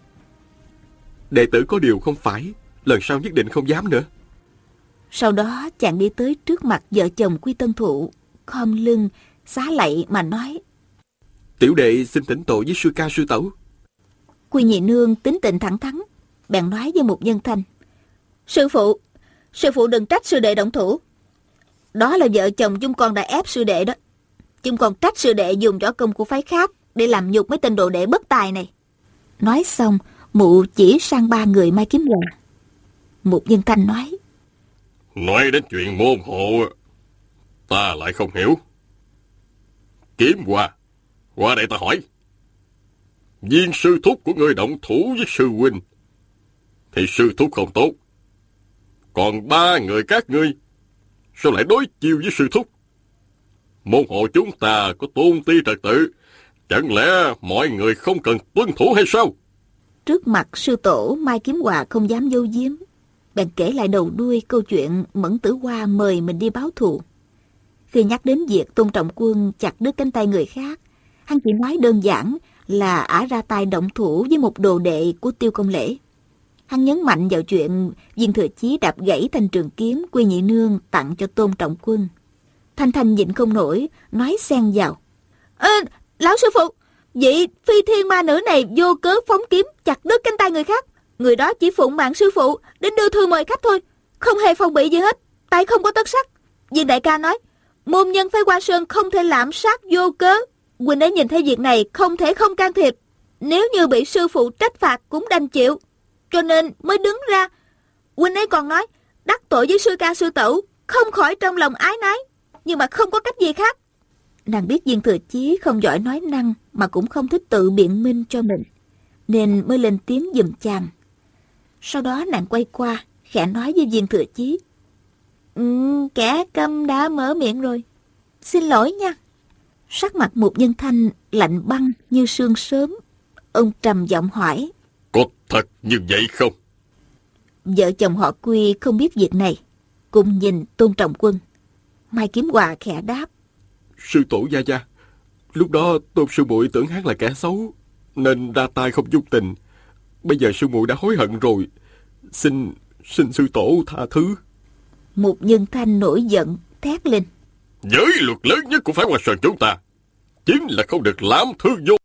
Đệ tử có điều không phải, lần sau nhất định không dám nữa. Sau đó chàng đi tới trước mặt vợ chồng Quy Tân Thụ, khom lưng xá lạy mà nói: Tiểu đệ xin thỉnh tội với sư ca sư tẩu. Quy Nhị Nương tính tình thẳng thắn, bèn nói với Một Nhân Thanh: sư phụ đừng trách sư đệ động thủ. Đó là vợ chồng chúng con đã ép sư đệ đó. Chúng con trách sư đệ dùng võ công của phái khác để làm nhục mấy tên đồ đệ bất tài này. Nói xong, mụ chỉ sang 3 người Mai Kiếm Hòa. Một Nhân Thanh nói đến chuyện môn hộ, ta lại không hiểu. Kiếm Hòa, qua đây ta hỏi. Viên sư thúc của ngươi động thủ với sư huynh thì sư thúc không tốt, còn 3 người các ngươi sao lại đối chiêu với sư thúc? Môn hộ chúng ta có tôn ti trật tự, chẳng lẽ mọi người không cần tuân thủ hay sao? Trước mặt sư tổ, Mai Kiếm Hòa không dám giấu giếm, bèn kể lại đầu đuôi câu chuyện Mẫn Tử Hoa mời mình đi báo thù. Khi nhắc đến việc Tôn Trọng Quân chặt đứt cánh tay người khác, hắn chỉ nói đơn giản là ả ra tay động thủ với một đồ đệ của Tiêu Công Lễ. Hắn nhấn mạnh vào chuyện Viên Thừa Chí đạp gãy thanh trường kiếm Quy Nhị Nương tặng cho Tôn Trọng Quân. Thanh Thanh nhịn không nổi, nói xen vào: Lão sư phụ, vị phi thiên ma nữ này vô cớ phóng kiếm chặt đứt cánh tay người khác. Người đó chỉ phụng mạng sư phụ đến đưa thư mời khách thôi, không hề phòng bị gì hết, tay không có tất sắt. Viên đại ca nói môn nhân phái Hoa Sơn không thể lạm sát vô cớ. Huynh ấy nhìn thấy việc này không thể không can thiệp, nếu như bị sư phụ trách phạt cũng đành chịu, cho nên mới đứng ra. Huynh ấy còn nói đắc tội với sư ca sư tẩu, không khỏi trong lòng ái nái, nhưng mà không có cách gì khác. Nàng biết Viên Thừa Chí không giỏi nói năng mà cũng không thích tự biện minh cho mình, nên mới lên tiếng giùm chàng. Sau đó nàng quay qua khẽ nói với Viên Thừa Chí: Kẻ câm đã mở miệng rồi, xin lỗi nha. Sắc mặt Một Nhân Thanh lạnh băng như sương sớm. Ông trầm giọng hỏi: Có thật như vậy không? Vợ chồng họ Quy không biết việc này, cùng nhìn Tôn Trọng Quân. Mai Kiếm Hòa khẽ đáp: Sư tổ gia gia, lúc đó Tôn sư muội tưởng hắn là kẻ xấu nên ra tay không dung tình. Bây giờ sư muội đã hối hận rồi, xin sư tổ tha thứ. Một Nhân Thanh nổi giận thét lên: Giới luật lớn nhất của phái Hoa Sơn chúng ta chính là không được lãm thương vô.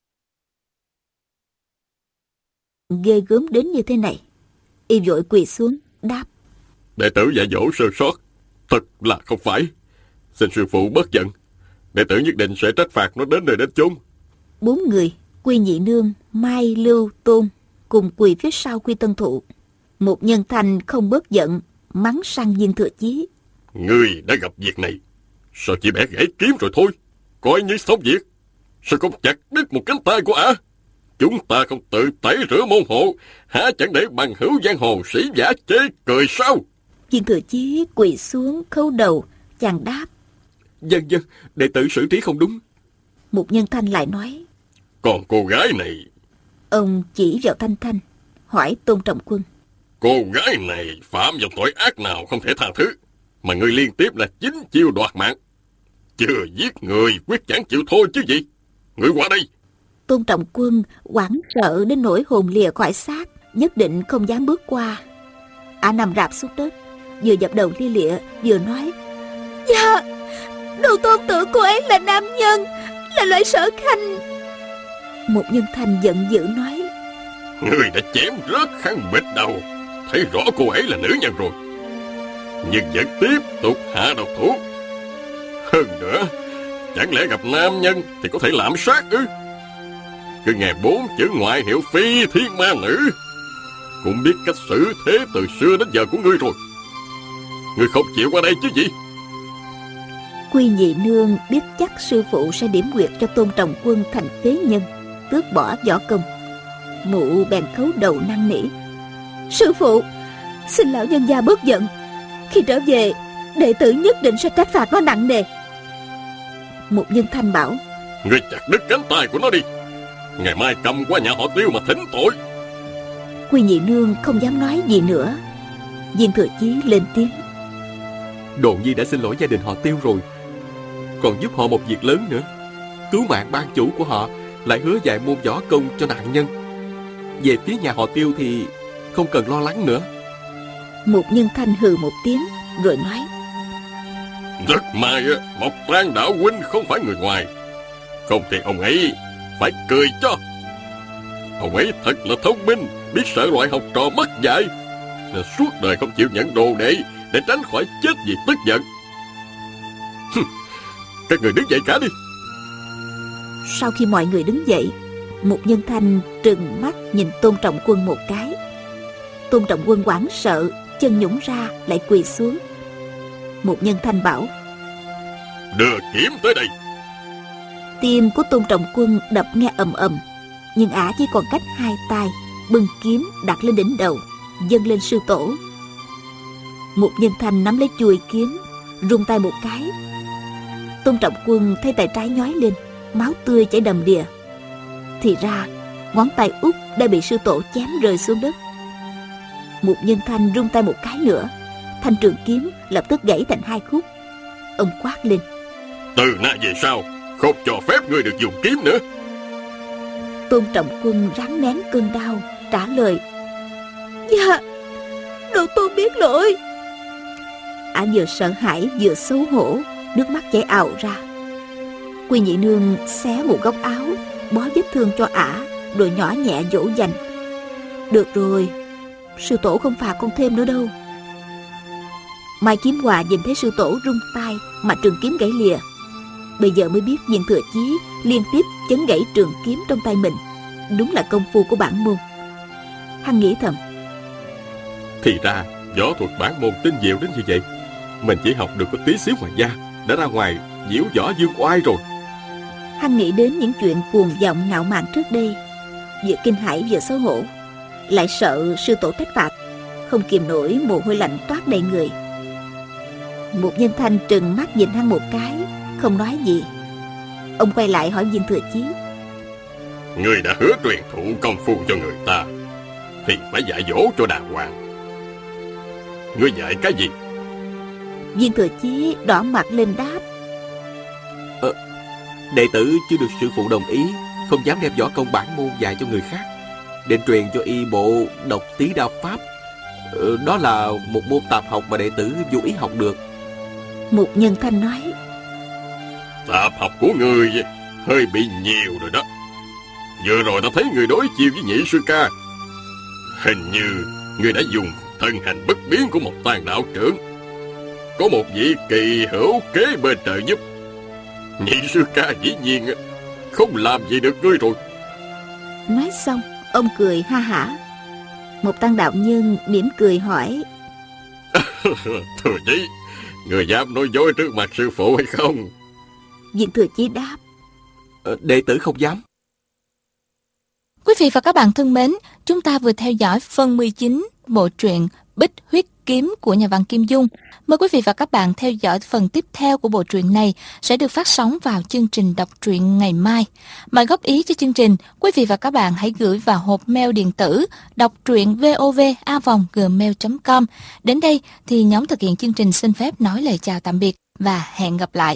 Ghê gớm đến như thế này. Y vội quỳ xuống đáp: Đệ tử dạy dỗ sơ sót, thật là không phải. Xin sư phụ bớt giận, đệ tử nhất định sẽ trách phạt nó đến nơi đến chốn. 4 người Quy Nhị Nương, Mai, Lưu, Tôn cùng quỳ phía sau Quy Tân Thụ. Một Nhân Thanh không bớt giận, mắng sang Viên Thừa Chí: Ngươi đã gặp việc này, sao chỉ bẻ gãy kiếm rồi thôi, coi như xong việc, sao không chặt đứt một cánh tay của ả? Chúng ta không tự tẩy rửa môn hộ, há chẳng để bằng hữu giang hồ sĩ giả chê cười sao? Viên Thừa Chí quỳ xuống khấu đầu, chàng đáp. Vâng, đệ tử xử trí không đúng. Mục Nhân Thanh lại nói. Còn cô gái này... Ông chỉ vào Thanh Thanh, hỏi Tôn Trọng Quân. Cô gái này phạm vào tội ác nào không thể tha thứ, mà ngươi liên tiếp là 9 chiêu đoạt mạng. Chưa giết người quyết chẳng chịu thôi chứ gì. Ngươi qua đây. Tôn Trọng Quân hoảng sợ đến nỗi hồn lìa khỏi xác, nhất định không dám bước qua. Ả nằm rạp xuống đất, vừa dập đầu lia lịa vừa nói. Dạ, đồ tôn tưởng cô ấy là nam nhân, là loại Sở Khanh. Một Nhân Thanh giận dữ nói. Ngươi đã chém rớt khăn bịch đầu, thấy rõ cô ấy là nữ nhân rồi, nhưng vẫn tiếp tục hạ độc thủ. Hơn nữa, chẳng lẽ gặp nam nhân thì có thể lạm sát ư? Cứ nghe 4 chữ ngoại hiệu phi thiên ma nữ, cũng biết cách xử thế từ xưa đến giờ của ngươi rồi. Ngươi không chịu qua đây chứ gì? Quy Nhị Nương biết chắc sư phụ sẽ điểm quyệt cho Tôn Trọng Quân thành phế nhân, tước bỏ võ công. Mụ bèn khấu đầu năn nỉ. Sư phụ, xin lão nhân gia bớt giận. Khi trở về, đệ tử nhất định sẽ trách phạt nó nặng nề. Một Nhân Thanh bảo. Ngươi chặt đứt cánh tay của nó đi, ngày mai cầm qua nhà họ Tiêu mà thỉnh tội. Quy Nhị Nương không dám nói gì nữa. Viên Thừa Chí lên tiếng. Đồn Nhi đã xin lỗi gia đình họ Tiêu rồi, còn giúp họ một việc lớn nữa. Cứu mạng ban chủ của họ, lại hứa dạy môn võ công cho nạn nhân. Về phía nhà họ Tiêu thì không cần lo lắng nữa. Một Nhân Thanh hừ một tiếng rồi nói. Rất may Mộc Tang đạo huynh không phải người ngoài, không thì ông ấy phải cười cho. Ông ấy thật là thông minh, biết sợ loại học trò mất dạy, nên suốt đời không chịu nhận đồ đệ để tránh khỏi chết vì tức giận. Các người đứng dậy cả đi. Sau khi mọi người đứng dậy, Một Nhân Thanh trừng mắt nhìn Tôn Trọng Quân một cái. Tôn Trọng Quân hoảng sợ, chân nhũng ra lại quỳ xuống. Một Nhân Thanh bảo. Đưa kiếm tới đây. Tim của Tôn Trọng Quân đập nghe ầm ầm, nhưng ả chỉ còn cách 2 tay, bưng kiếm đặt lên đỉnh đầu, dâng lên sư tổ. Một Nhân Thanh nắm lấy chuôi kiếm, rung tay một cái. Tôn Trọng Quân thấy tay trái nhói lên, máu tươi chảy đầm đìa. Thì ra ngón tay út đã bị sư tổ chém rơi xuống đất. Một Nhân Thanh rung tay một cái nữa, thanh trường kiếm lập tức gãy thành 2 khúc. Ông quát lên. Từ nay về sau không cho phép ngươi được dùng kiếm nữa. Tôn Trọng Quân ráng nén cơn đau trả lời. Dạ, đồ tôn biết lỗi. Ả vừa sợ hãi vừa xấu hổ, nước mắt chảy ào ra. Quy Nhị Nương xé một góc áo, bó vết thương cho ả, rồi nhỏ nhẹ dỗ dành. Được rồi, sư tổ không phạt con thêm nữa đâu. Mai Kiếm Hòa nhìn thấy sư tổ rung tay mà trường kiếm gãy lìa, bây giờ mới biết Viên Thừa Chí liên tiếp chấn gãy trường kiếm trong tay mình, đúng là công phu của bản môn. Hắn nghĩ thầm. Thì ra võ thuật bản môn tinh diệu đến như vậy. Mình chỉ học được có tí xíu ngoài da, đã ra ngoài diễu võ dương oai rồi. Hắn nghĩ đến những chuyện cuồng vọng ngạo mạn trước đây, vừa kinh hãi vừa xấu hổ, lại sợ sư tổ trách phạt, không kìm nổi mồ hôi lạnh toát đầy người. Một Nhân Thanh trừng mắt nhìn hắn một cái, không nói gì. Ông quay lại hỏi Viên Thừa Chí. Ngươi đã hứa truyền thụ công phu cho người ta thì phải dạy dỗ cho đàng hoàng. Ngươi dạy cái gì? Viên Thừa Chí đỏ mặt lên đáp. Đệ tử chưa được sư phụ đồng ý, không dám đem võ công bản môn dạy cho người khác. Định truyền cho y bộ độc tí đao pháp. Đó là một môn tạp học mà đệ tử vô ý học được. Một Nhân Thanh nói. Tạp học của ngươi hơi bị nhiều rồi đó. Vừa rồi ta thấy người đối chiêu với Nhị sư ca, hình như ngươi đã dùng thân hành bất biến của một Tàn đạo trưởng. Có một vị kỳ hữu kế bên trợ giúp, Nhị sư ca dĩ nhiên không làm gì được ngươi rồi. Nói xong ông cười ha hả. Một Tăng đạo nhân mỉm cười hỏi. Thừa Chí, người dám nói dối trước mặt sư phụ hay không? Viên Thừa Chí đáp. Đệ tử không dám. Quý vị và các bạn thân mến, chúng ta vừa theo dõi phần 19 bộ truyện Bích Huyết Kiếm của nhà văn Kim Dung. Mời quý vị và các bạn theo dõi phần tiếp theo của bộ truyện này sẽ được phát sóng vào chương trình đọc truyện ngày mai. Mọi góp ý cho chương trình, quý vị và các bạn hãy gửi vào hộp mail điện tử đọc truyện vov@gmail.com. Đến đây thì nhóm thực hiện chương trình xin phép nói lời chào tạm biệt và hẹn gặp lại.